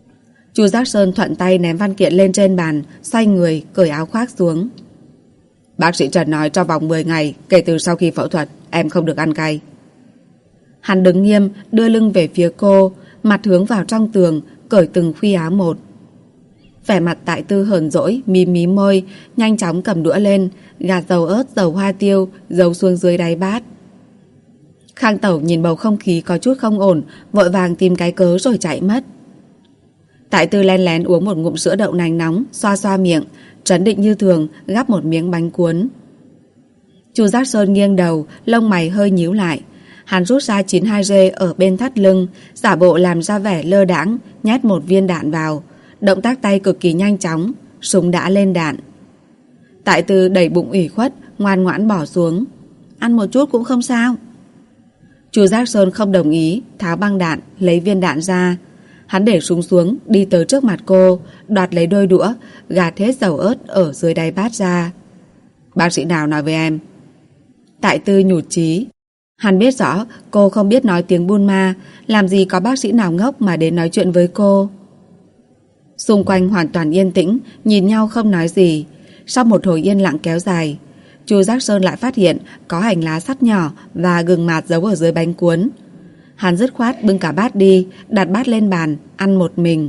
Chu Giác Sơn thuận tay ném văn kiện lên trên bàn, xoay người, cởi áo khoác xuống. Bác sĩ Trần nói trong vòng 10 ngày kể từ sau khi phẫu thuật, em không được ăn cay. Hắn đứng nghiêm, đưa lưng về phía cô, mặt hướng vào trong tường, cởi từng khuy áo một. Vẻ mặt Tại Tư hờn dỗi, mím mím môi, nhanh chóng cầm đũa lên, gạt dầu ớt, dầu hoa tiêu, giấu xuống dưới đáy bát. Khang Tẩu nhìn bầu không khí có chút không ổn, vội vàng tìm cái cớ rồi chạy mất. Tại Tư len lén uống một ngụm sữa đậu nành nóng, xoa xoa miệng, trấn định như thường, gắp một miếng bánh cuốn. Chu Giác Sơn nghiêng đầu, lông mày hơi nhíu lại. Hắn rút ra 92G ở bên thắt lưng, giả bộ làm ra vẻ lơ đãng, nhét một viên đạn vào. Động tác tay cực kỳ nhanh chóng, súng đã lên đạn. Tại Tư đẩy bụng ủy khuất, ngoan ngoãn bỏ xuống. Ăn một chút cũng không sao. Chu Giác Sơn không đồng ý, tháo băng đạn, lấy viên đạn ra. Hắn để súng xuống, đi tới trước mặt cô, đoạt lấy đôi đũa, gạt hết dầu ớt ở dưới đáy bát ra. Bác sĩ nào nói với em? Tại Tư nhụt chí. Hắn biết rõ cô không biết nói tiếng Burma, làm gì có bác sĩ nào ngốc mà đến nói chuyện với cô. Xung quanh hoàn toàn yên tĩnh, nhìn nhau không nói gì. Sau một hồi yên lặng kéo dài, Chu Giác Sơn lại phát hiện có hành lá sắt nhỏ và gừng mạt giấu ở dưới bánh cuốn. Hắn dứt khoát bưng cả bát đi, đặt bát lên bàn, ăn một mình.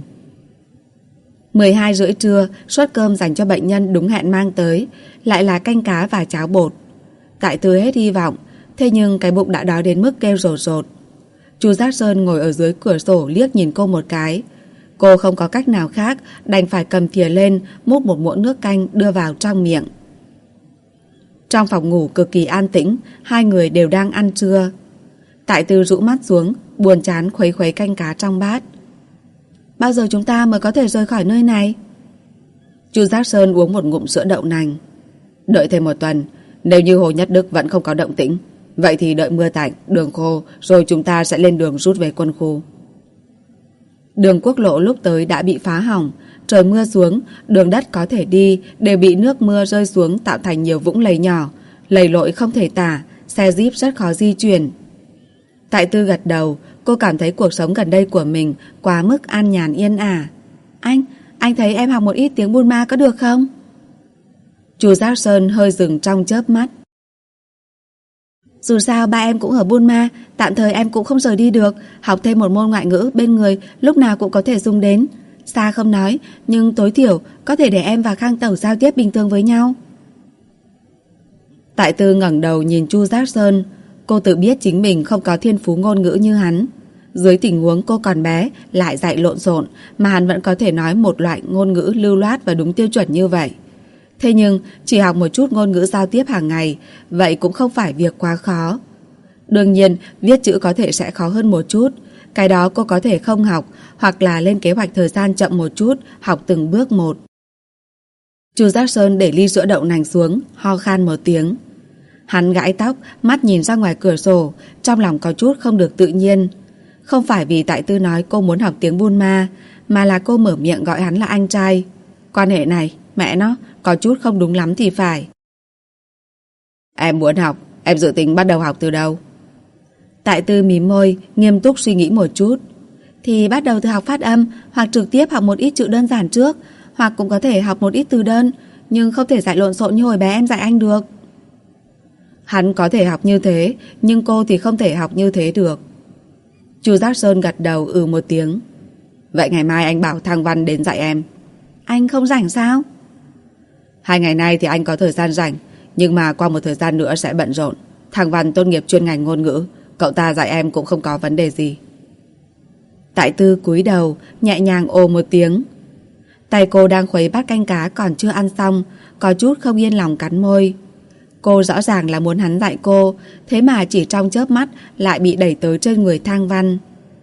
12 rưỡi trưa, suất cơm dành cho bệnh nhân đúng hẹn mang tới, lại là canh cá và cháo bột. Tại Tư hết hy vọng, thế nhưng cái bụng đã đói đến mức kêu rột rột. Chu Giác Sơn ngồi ở dưới cửa sổ liếc nhìn cô một cái. Cô không có cách nào khác, đành phải cầm thìa lên, múc một muỗng nước canh đưa vào trong miệng. Trong phòng ngủ cực kỳ an tĩnh, hai người đều đang ăn trưa. Tại Tư rũ mắt xuống, buồn chán khuấy khuấy canh cá trong bát. Bao giờ chúng ta mới có thể rời khỏi nơi này? Chu Giác Sơn uống một ngụm sữa đậu nành. Đợi thêm một tuần, nếu như Hồ Nhất Đức vẫn không có động tĩnh, vậy thì đợi mưa tạnh, đường khô, rồi chúng ta sẽ lên đường rút về quân khu. Đường quốc lộ lúc tới đã bị phá hỏng, trời mưa xuống, đường đất có thể đi đều bị nước mưa rơi xuống tạo thành nhiều vũng lầy nhỏ, lầy lội không thể tả, xe jeep rất khó di chuyển. Tại Tư gật đầu, cô cảm thấy cuộc sống gần đây của mình quá mức an nhàn yên ả. Anh thấy em học một ít tiếng Burma có được không? Chu Giác Sơn hơi dừng trong chớp mắt. Dù sao ba em cũng ở Burma, tạm thời em cũng không rời đi được, học thêm một môn ngoại ngữ bên người lúc nào cũng có thể dùng đến. Xa không nói, nhưng tối thiểu có thể để em và Khang Tẩu giao tiếp bình thường với nhau. Tại Tư ngẩng đầu nhìn Chu Giác Sơn. Cô tự biết chính mình không có thiên phú ngôn ngữ như hắn. Dưới tình huống cô còn bé lại dạy lộn xộn, mà hắn vẫn có thể nói một loại ngôn ngữ lưu loát và đúng tiêu chuẩn như vậy. Thế nhưng chỉ học một chút ngôn ngữ giao tiếp hàng ngày, vậy cũng không phải việc quá khó. Đương nhiên viết chữ có thể sẽ khó hơn một chút. Cái đó cô có thể không học, hoặc là lên kế hoạch thời gian chậm một chút, học từng bước một. Chu Giác Sơn để ly sữa đậu nành xuống, ho khan một tiếng. Hắn gãi tóc, mắt nhìn ra ngoài cửa sổ, trong lòng có chút không được tự nhiên. Không phải vì Tại Tư nói cô muốn học tiếng Burma, mà là cô mở miệng gọi hắn là anh trai. Quan hệ này, mẹ nó, có chút không đúng lắm thì phải. Em muốn học, em dự tính bắt đầu học từ đâu? Tại Tư mím môi, nghiêm túc suy nghĩ một chút. Thì bắt đầu từ học phát âm, hoặc trực tiếp học một ít chữ đơn giản trước, hoặc cũng có thể học một ít từ đơn, nhưng không thể dạy lộn xộn như hồi bé em dạy anh được. Hắn có thể học như thế, nhưng cô thì không thể học như thế được. Chu Giác Sơn gật đầu một tiếng. Vậy ngày mai anh bảo Thăng Văn đến dạy em. Anh không rảnh sao? 2 ngày nay thì anh có thời gian rảnh, nhưng mà qua một thời gian nữa sẽ bận rộn. Thăng Văn tốt nghiệp chuyên ngành ngôn ngữ, cậu ta dạy em cũng không có vấn đề gì. Tại Tư cúi đầu, nhẹ nhàng ồ một tiếng. Tay cô đang khuấy bát canh cá còn chưa ăn xong, có chút không yên lòng cắn môi. Cô rõ ràng là muốn hắn dạy cô, thế mà chỉ trong chớp mắt lại bị đẩy tới trên người Thang Văn.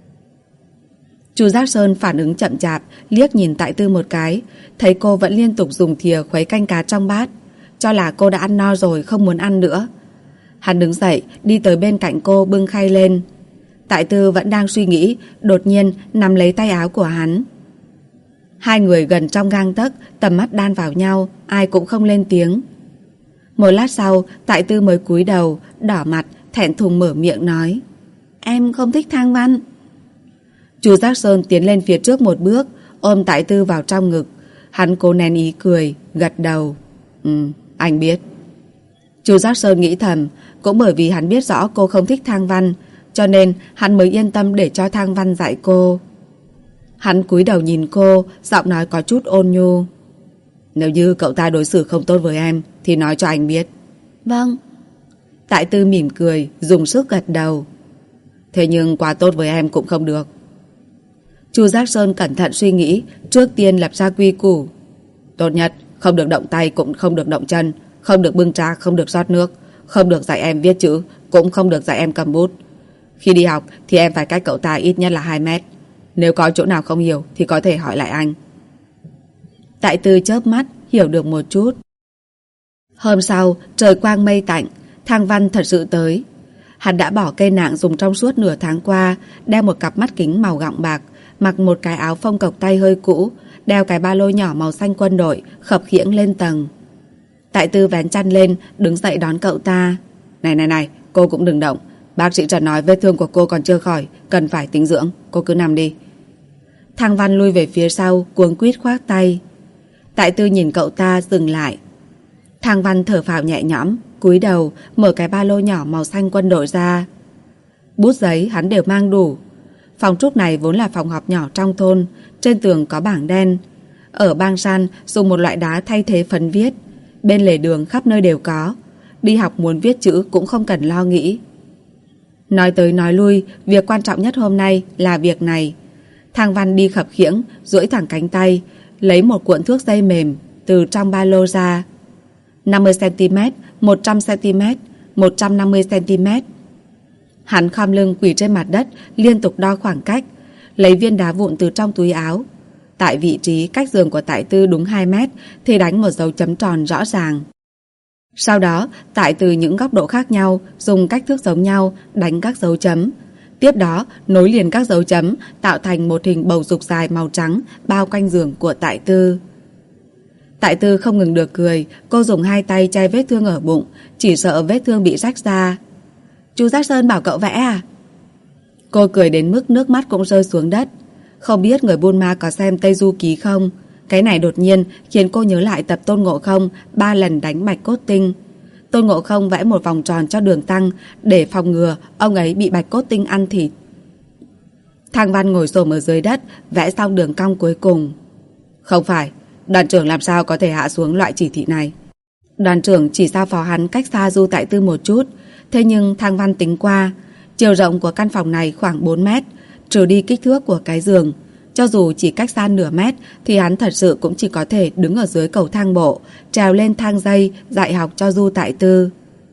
Chu Giác Sơn phản ứng chậm chạp, liếc nhìn Tại Tư một cái, thấy cô vẫn liên tục dùng thìa khuấy canh cá trong bát, cho là cô đã ăn no rồi không muốn ăn nữa. Hắn đứng dậy, đi tới bên cạnh cô bưng khay lên. Tại Tư vẫn đang suy nghĩ, đột nhiên nắm lấy tay áo của hắn. Hai người gần trong gang tấc, tầm mắt đan vào nhau, ai cũng không lên tiếng. Một lát sau, Tại Tư mới cúi đầu, đỏ mặt, thẹn thùng mở miệng nói: Em không thích Thang Văn. Chu Giác Sơn tiến lên phía trước một bước, ôm Tại Tư vào trong ngực. Hắn cố nén ý cười, gật đầu. Anh biết. Chu Giác Sơn nghĩ thầm, cũng bởi vì hắn biết rõ cô không thích Thang Văn, cho nên hắn mới yên tâm để cho Thang Văn dạy cô. Hắn cúi đầu nhìn cô, giọng nói có chút ôn nhu. Nếu như cậu ta đối xử không tốt với em thì nói cho anh biết. Vâng. Tại Tư mỉm cười, dùng sức gật đầu. Thế nhưng quá tốt với em cũng không được. Chu Giác Sơn cẩn thận suy nghĩ, trước tiên lập ra quy củ. Tốt nhất không được động tay cũng không được động chân, không được bưng trà, không được rót nước, không được dạy em viết chữ, cũng không được dạy em cầm bút. Khi đi học thì em phải cách cậu ta ít nhất là 2 mét. Nếu có chỗ nào không hiểu thì có thể hỏi lại anh. Tại Tư chớp mắt, hiểu được một chút. Hôm sau, trời quang mây tạnh, Thang Văn thật sự tới. Hắn đã bỏ cây nạng dùng trong suốt nửa tháng qua, đeo một cặp mắt kính màu gọng bạc, mặc một cái áo phông cộc tay hơi cũ, đeo cái ba lô nhỏ màu xanh quân đội, khập khiễng lên tầng. Tại Tư vén chăn lên, đứng dậy đón cậu ta. Này, cô cũng đừng động. Bác sĩ Trần nói vết thương của cô còn chưa khỏi, cần phải tĩnh dưỡng, cô cứ nằm đi. Thang Văn lui về phía sau, cuống quýt khoác tay. Tại Tư nhìn cậu ta dừng lại. Thang Văn thở phào nhẹ nhõm, cúi đầu mở cái ba lô nhỏ màu xanh quân đội ra. Bút giấy hắn đều mang đủ. Phòng trúc này vốn là phòng họp nhỏ trong thôn, trên tường có bảng đen. Ở bang san dùng một loại đá thay thế phấn viết. Bên lề đường khắp nơi đều có. Đi học muốn viết chữ cũng không cần lo nghĩ. Nói tới nói lui, việc quan trọng nhất hôm nay là việc này. Thang Văn đi khập khiễng, duỗi thẳng cánh tay, lấy một cuộn thước dây mềm từ trong ba lô ra. 50cm, 100cm, 150cm. Hắn khom lưng quỳ trên mặt đất, liên tục đo khoảng cách, lấy viên đá vụn từ trong túi áo. Tại vị trí cách giường của Tại Tư đúng 2 mét thì đánh một dấu chấm tròn rõ ràng. Sau đó, tại từ những góc độ khác nhau, dùng cách thức giống nhau đánh các dấu chấm. Tiếp đó, nối liền các dấu chấm tạo thành một hình bầu dục dài màu trắng bao quanh giường của Tại Tư. Tại Tư không ngừng được cười, cô dùng 2 tay che vết thương ở bụng, chỉ sợ vết thương bị rách ra. Chú Giác Sơn bảo cậu vẽ à? Cô cười đến mức nước mắt cũng rơi xuống đất. Không biết người buôn ma có xem Tây Du Ký không? Cái này đột nhiên khiến cô nhớ lại tập Tôn Ngộ Không 3 lần đánh bạch cốt tinh. Tôn Ngộ Không vẽ một vòng tròn cho Đường Tăng để phòng ngừa ông ấy bị bạch cốt tinh ăn thịt. Thang Văn ngồi xổm ở dưới đất, vẽ xong đường cong cuối cùng. Không phải, đoàn trưởng làm sao có thể hạ xuống loại chỉ thị này? Đoàn trưởng chỉ giao phó hắn cách xa Du Tại Tư một chút. Thế nhưng Thang Văn tính qua, chiều rộng của căn phòng này khoảng 4 mét, trừ đi kích thước của cái giường. Cho dù chỉ cách xa nửa mét thì hắn thật sự cũng chỉ có thể đứng ở dưới cầu thang bộ, trèo lên thang dây dạy học cho Du Tại Tư.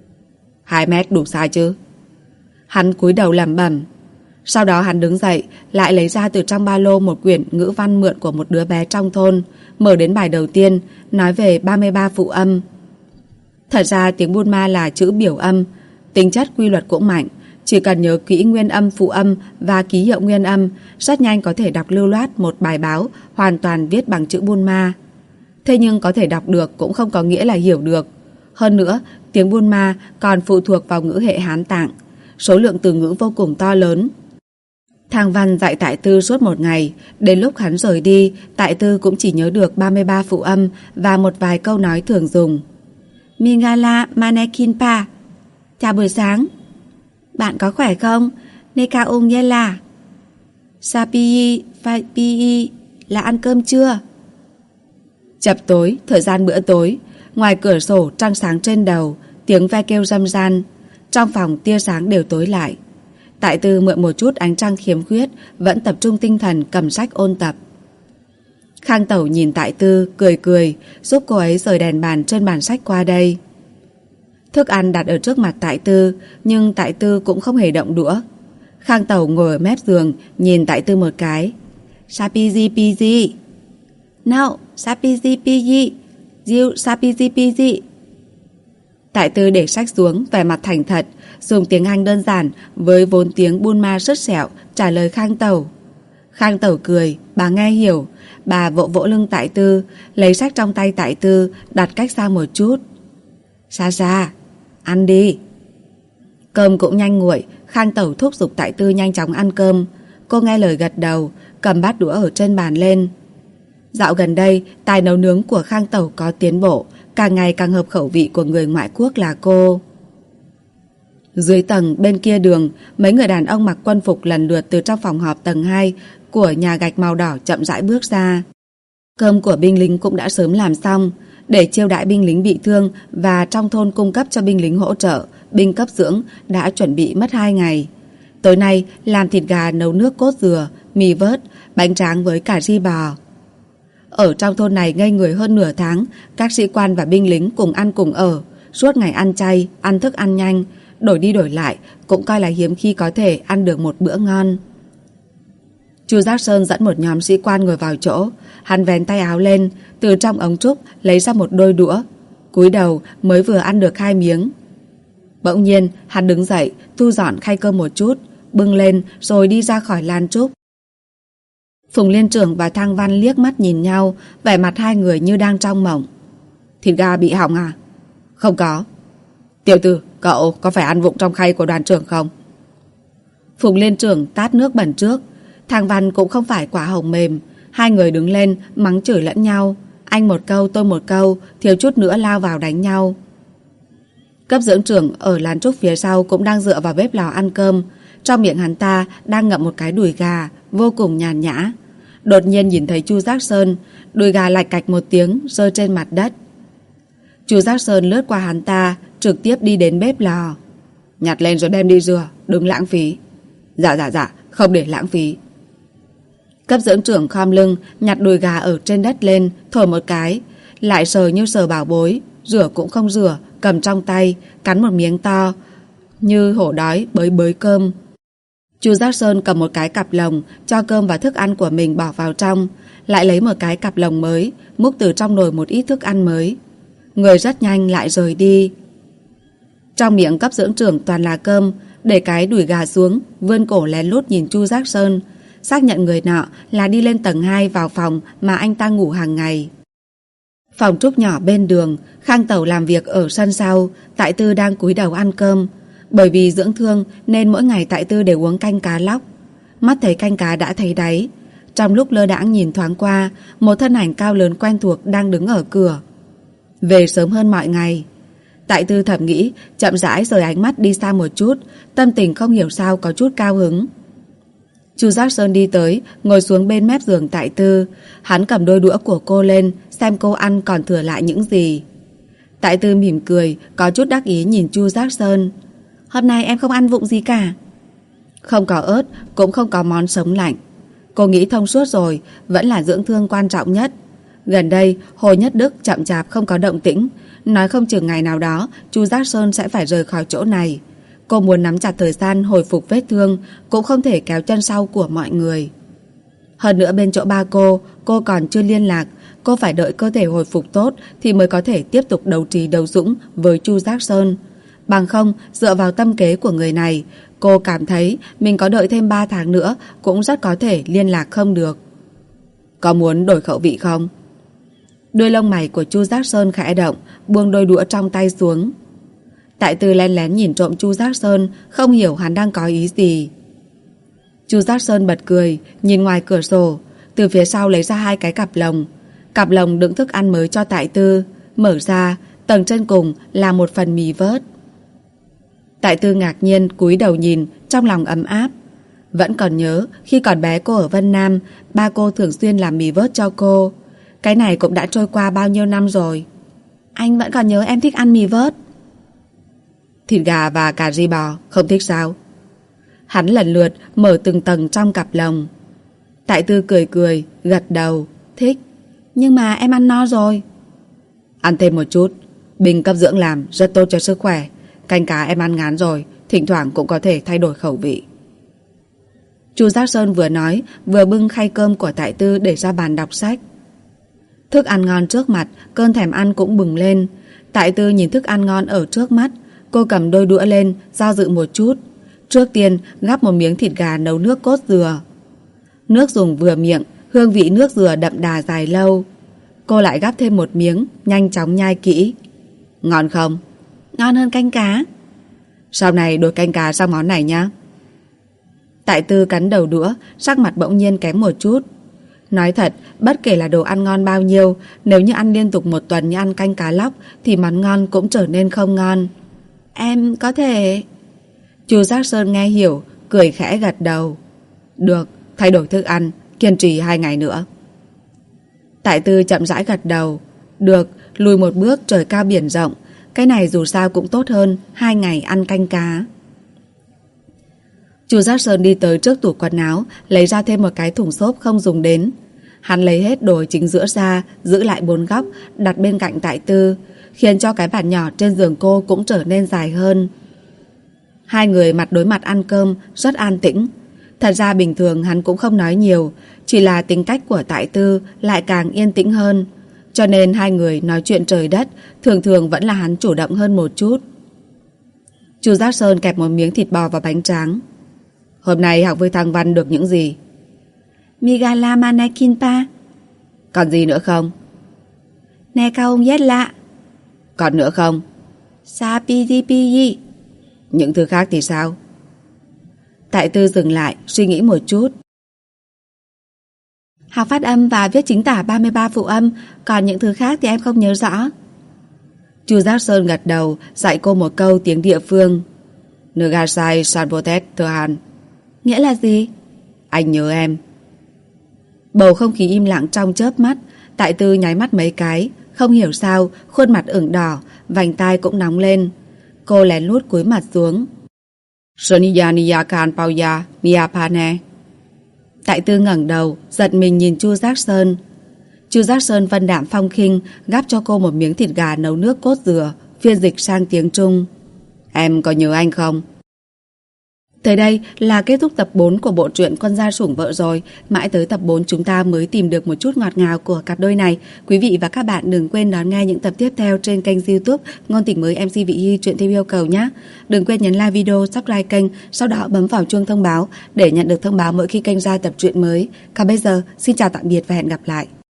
2 mét đủ sai chứ? Hắn cúi đầu lẩm bẩm. Sau đó hắn đứng dậy, lại lấy ra từ trong ba lô một quyển ngữ văn mượn của một đứa bé trong thôn, mở đến bài đầu tiên, nói về 33 phụ âm. Thật ra tiếng Buôn Ma là chữ biểu âm, tính chất quy luật cũng mạnh. Chỉ cần nhớ kỹ nguyên âm, phụ âm và ký hiệu nguyên âm, rất nhanh có thể đọc lưu loát một bài báo hoàn toàn viết bằng chữ Buôn Ma. Thế nhưng có thể đọc được cũng không có nghĩa là hiểu được. Hơn nữa, tiếng Buôn Ma còn phụ thuộc vào ngữ hệ Hán Tạng, số lượng từ ngữ vô cùng to lớn. Thang Văn dạy Tại Tư suốt một ngày, đến lúc hắn rời đi, Tại Tư cũng chỉ nhớ được 33 phụ âm và một vài câu nói thường dùng. Mingala Manekinpa. Chào buổi sáng. Bạn có khỏe không? Neka ung yela. Sapiyi Fapiyi là ăn cơm chưa? Chập tối, thời gian bữa tối. Ngoài cửa sổ trăng sáng trên đầu, tiếng ve kêu râm ran. Trong phòng tia sáng đều tối lại. Tại Tư mượn một chút ánh trăng khiếm khuyết, vẫn tập trung tinh thần cầm sách ôn tập. Khang Tẩu nhìn Tại Tư, cười cười, giúp cô ấy rời đèn bàn trên bàn sách qua đây. Thức ăn đặt ở trước mặt Tại Tư, nhưng Tại Tư cũng không hề động đũa. Khang Tẩu ngồi ở mép giường, nhìn Tại Tư một cái. Sapiji piji. No, sapiji piji. You sapiji piji. Tại Tư để sách xuống, vẻ mặt thành thật, dùng tiếng Anh đơn giản với vốn tiếng Buôn Ma sứt sẹo trả lời Khang Tẩu. Khang Tẩu cười, bà nghe hiểu. Bà vỗ vỗ lưng Tại Tư, lấy sách trong tay Tại Tư, đặt cách xa một chút. Xa, ăn đi. Cơm cũng nhanh nguội, Khang Tẩu thúc giục Tại Tư nhanh chóng ăn cơm. Cô nghe lời gật đầu, cầm bát đũa ở trên bàn lên. Dạo gần đây, tài nấu nướng của Khang Tẩu có tiến bộ, càng ngày càng hợp khẩu vị của người ngoại quốc là cô. Dưới tầng bên kia đường, mấy người đàn ông mặc quân phục lần lượt từ trong phòng họp tầng 2 của nhà gạch màu đỏ chậm rãi bước ra. Cơm của binh lính cũng đã sớm làm xong, để chiêu đãi binh lính bị thương và trong thôn cung cấp cho binh lính hỗ trợ, binh cấp dưỡng đã chuẩn bị mất 2 ngày. Tối nay làm thịt gà nấu nước cốt dừa, mì vớt, bánh tráng với cà ri bò. Ở trong thôn này ngây người hơn nửa tháng, các sĩ quan và binh lính cùng ăn cùng ở, suốt ngày ăn chay, ăn thức ăn nhanh, đổi đi đổi lại, cũng coi là hiếm khi có thể ăn được một bữa ngon. Chu Giác Sơn dẫn một nhóm sĩ quan ngồi vào chỗ, hắn vén tay áo lên, từ trong ống trúc lấy ra một đôi đũa, cúi đầu mới vừa ăn được 2 miếng. Bỗng nhiên, hắn đứng dậy, thu dọn khay cơm một chút, bưng lên rồi đi ra khỏi lan trúc. Phùng Liên Trưởng và Thang Văn liếc mắt nhìn nhau, vẻ mặt hai người như đang trong mộng. Thịt gà bị hỏng à? Không có. Tiểu tử, cậu có phải ăn vụng trong khay của đoàn trưởng không? Phùng Liên Trưởng tát nước bẩn trước. Thang Văn cũng không phải quả hồng mềm. Hai người đứng lên mắng chửi lẫn nhau, anh một câu tôi một câu, thiếu chút nữa lao vào đánh nhau. Cấp dưỡng trưởng ở lán trúc phía sau cũng đang dựa vào bếp lò ăn cơm. Trong miệng hắn ta đang ngậm một cái đùi gà, vô cùng nhàn nhã. Đột nhiên nhìn thấy Chu Giác Sơn, đùi gà lạch cạch một tiếng rơi trên mặt đất. Chu Giác Sơn lướt qua hắn ta, trực tiếp đi đến bếp lò. Nhặt lên rồi đem đi rửa, đừng lãng phí. Dạ, không để lãng phí. Cấp dưỡng trưởng khom lưng, nhặt đùi gà ở trên đất lên, thổi một cái, lại sờ như sờ bảo bối, rửa cũng không rửa, cầm trong tay, cắn một miếng to, như hổ đói bới bới cơm. Chu Giác Sơn cầm một cái cặp lồng, cho cơm và thức ăn của mình bỏ vào trong, lại lấy một cái cặp lồng mới, múc từ trong nồi một ít thức ăn mới. Người rất nhanh lại rời đi. Trong miệng cấp dưỡng trưởng toàn là cơm, để cái đùi gà xuống, vươn cổ lén lút nhìn Chu Giác Sơn, xác nhận người nọ là đi lên tầng 2 vào phòng mà anh ta ngủ hàng ngày. Phòng trúc nhỏ bên đường, Khang Tẩu làm việc ở sân sau, Tại Tư đang cúi đầu ăn cơm. Bởi vì dưỡng thương nên mỗi ngày Tại Tư đều uống canh cá lóc. Mắt thấy canh cá đã thấy đáy. Trong lúc lơ đãng nhìn thoáng qua, một thân ảnh cao lớn quen thuộc đang đứng ở cửa. Về sớm hơn mọi ngày. Tại Tư thầm nghĩ, chậm rãi rời ánh mắt đi xa một chút, tâm tình không hiểu sao có chút cao hứng. Chu Giác Sơn đi tới, ngồi xuống bên mép giường Tại Tư. Hắn cầm đôi đũa của cô lên, xem cô ăn còn thừa lại những gì. Tại Tư mỉm cười, có chút đắc ý nhìn Chu Giác Sơn. Hôm nay em không ăn vụng gì cả. Không có ớt, cũng không có món sống lạnh. Cô nghĩ thông suốt rồi, vẫn là dưỡng thương quan trọng nhất. Gần đây, Hồ Nhất Đức chậm chạp không có động tĩnh, nói không chừng ngày nào đó Chu Giác Sơn sẽ phải rời khỏi chỗ này. Cô muốn nắm chặt thời gian hồi phục vết thương, cũng không thể kéo chân sau của mọi người. Hơn nữa bên chỗ ba cô còn chưa liên lạc. Cô phải đợi cơ thể hồi phục tốt thì mới có thể tiếp tục đấu trí đấu dũng với Chu Giác Sơn. Bằng không, dựa vào tâm kế của người này, cô cảm thấy mình có đợi thêm 3 tháng nữa cũng rất có thể liên lạc không được. Có muốn đổi khẩu vị không? Đuôi lông mày của Chu Giác Sơn khẽ động, buông đôi đũa trong tay xuống. Tại Tư lén lén nhìn trộm Chu Giác Sơn, không hiểu hắn đang có ý gì. Chu Giác Sơn bật cười, nhìn ngoài cửa sổ, từ phía sau lấy ra 2 cái cặp lồng. Cặp lồng đựng thức ăn mới cho Tại Tư, mở ra, tầng trên cùng là một phần mì vớt. Tại Tư ngạc nhiên cúi đầu nhìn, trong lòng ấm áp. Vẫn còn nhớ khi còn bé cô ở Vân Nam, ba cô thường xuyên làm mì vớt cho cô. Cái này cũng đã trôi qua bao nhiêu năm rồi. Anh vẫn còn nhớ em thích ăn mì vớt. Thịt gà và cà ri bò, không thích sao? Hắn lần lượt mở từng tầng trong cặp lồng. Tại Tư cười cười, gật đầu, thích. Nhưng mà em ăn no rồi. Ăn thêm một chút, bình cấp dưỡng làm rất tốt cho sức khỏe. Canh cá em ăn ngán rồi, thỉnh thoảng cũng có thể thay đổi khẩu vị. Chu Giác Sơn vừa nói, vừa bưng khay cơm của Tại Tư để ra bàn đọc sách. Thức ăn ngon trước mặt, cơn thèm ăn cũng bừng lên. Tại Tư nhìn thức ăn ngon ở trước mắt, cô cầm đôi đũa lên, do dự một chút. Trước tiên gắp một miếng thịt gà nấu nước cốt dừa. Nước dùng vừa miệng, hương vị nước dừa đậm đà dài lâu. Cô lại gắp thêm một miếng, nhanh chóng nhai kỹ. Ngon không? Ngon hơn canh cá. Sau này đổi canh cá sang món này nhá. Tại Tư cắn đầu đũa, sắc mặt bỗng nhiên kém một chút. Nói thật, bất kể là đồ ăn ngon bao nhiêu, nếu như ăn liên tục một tuần như ăn canh cá lóc thì món ngon cũng trở nên không ngon. Em có thể... Chu Giác Sơn nghe hiểu, cười khẽ gật đầu. Được, thay đổi thức ăn, kiên trì 2 ngày nữa. Tại Tư chậm rãi gật đầu. Được, lùi một bước trời cao biển rộng. Cái này dù sao cũng tốt hơn 2 ngày ăn canh cá. Chu Giác Sơn đi tới trước tủ quần áo, lấy ra thêm một cái thùng xốp không dùng đến. Hắn lấy hết đồ chính giữa ra, giữ lại 4 góc, đặt bên cạnh Tại Tư, khiến cho cái bàn nhỏ trên giường cô cũng trở nên dài hơn. Hai người mặt đối mặt ăn cơm, rất an tĩnh. Thật ra bình thường hắn cũng không nói nhiều, chỉ là tính cách của Tại Tư lại càng yên tĩnh hơn. Cho nên hai người nói chuyện trời đất, thường thường vẫn là hắn chủ động hơn một chút. Chu Giác Sơn kẹp một miếng thịt bò vào bánh tráng. Hôm nay học với thằng Văn được những gì? Migala Manakinpa. Còn gì nữa không? Nè cao ông yết lạ. Còn nữa không? Sapidipiyi. Những thứ khác thì sao? Tại Tư dừng lại, suy nghĩ một chút. Học phát âm và viết chính tả 33 phụ âm, còn những thứ khác thì em không nhớ rõ. Chu Giác Sơn gật đầu, dạy cô một câu tiếng địa phương. Nagasai Sanpotet Thohan. Nghĩa là gì? Anh nhớ em. Bầu không khí im lặng trong chớp mắt. Tại Tư nháy mắt mấy cái, không hiểu sao khuôn mặt ửng đỏ, vành tai cũng nóng lên. Cô lén lút cúi mặt xuống. Soniya Niyakan Pauya Miyapane. Tại Tư ngẩng đầu, giật mình nhìn Chu Giác Sơn. Chu Giác Sơn vân đạm phong khinh, gắp cho cô một miếng thịt gà nấu nước cốt dừa, phiên dịch sang tiếng Trung. Em có nhớ anh không? Tới đây là kết thúc tập 4 của bộ truyện Con Gia Sủng Vợ rồi. Mãi tới tập 4 chúng ta mới tìm được một chút ngọt ngào của cặp đôi này. Quý vị và các bạn đừng quên đón nghe những tập tiếp theo trên kênh YouTube Ngôn Tình Mới MC Vị Hy truyện theo yêu cầu nhé. Đừng quên nhấn like video, subscribe kênh, sau đó bấm vào chuông thông báo để nhận được thông báo mỗi khi kênh ra tập truyện mới. Còn bây giờ, xin chào tạm biệt và hẹn gặp lại.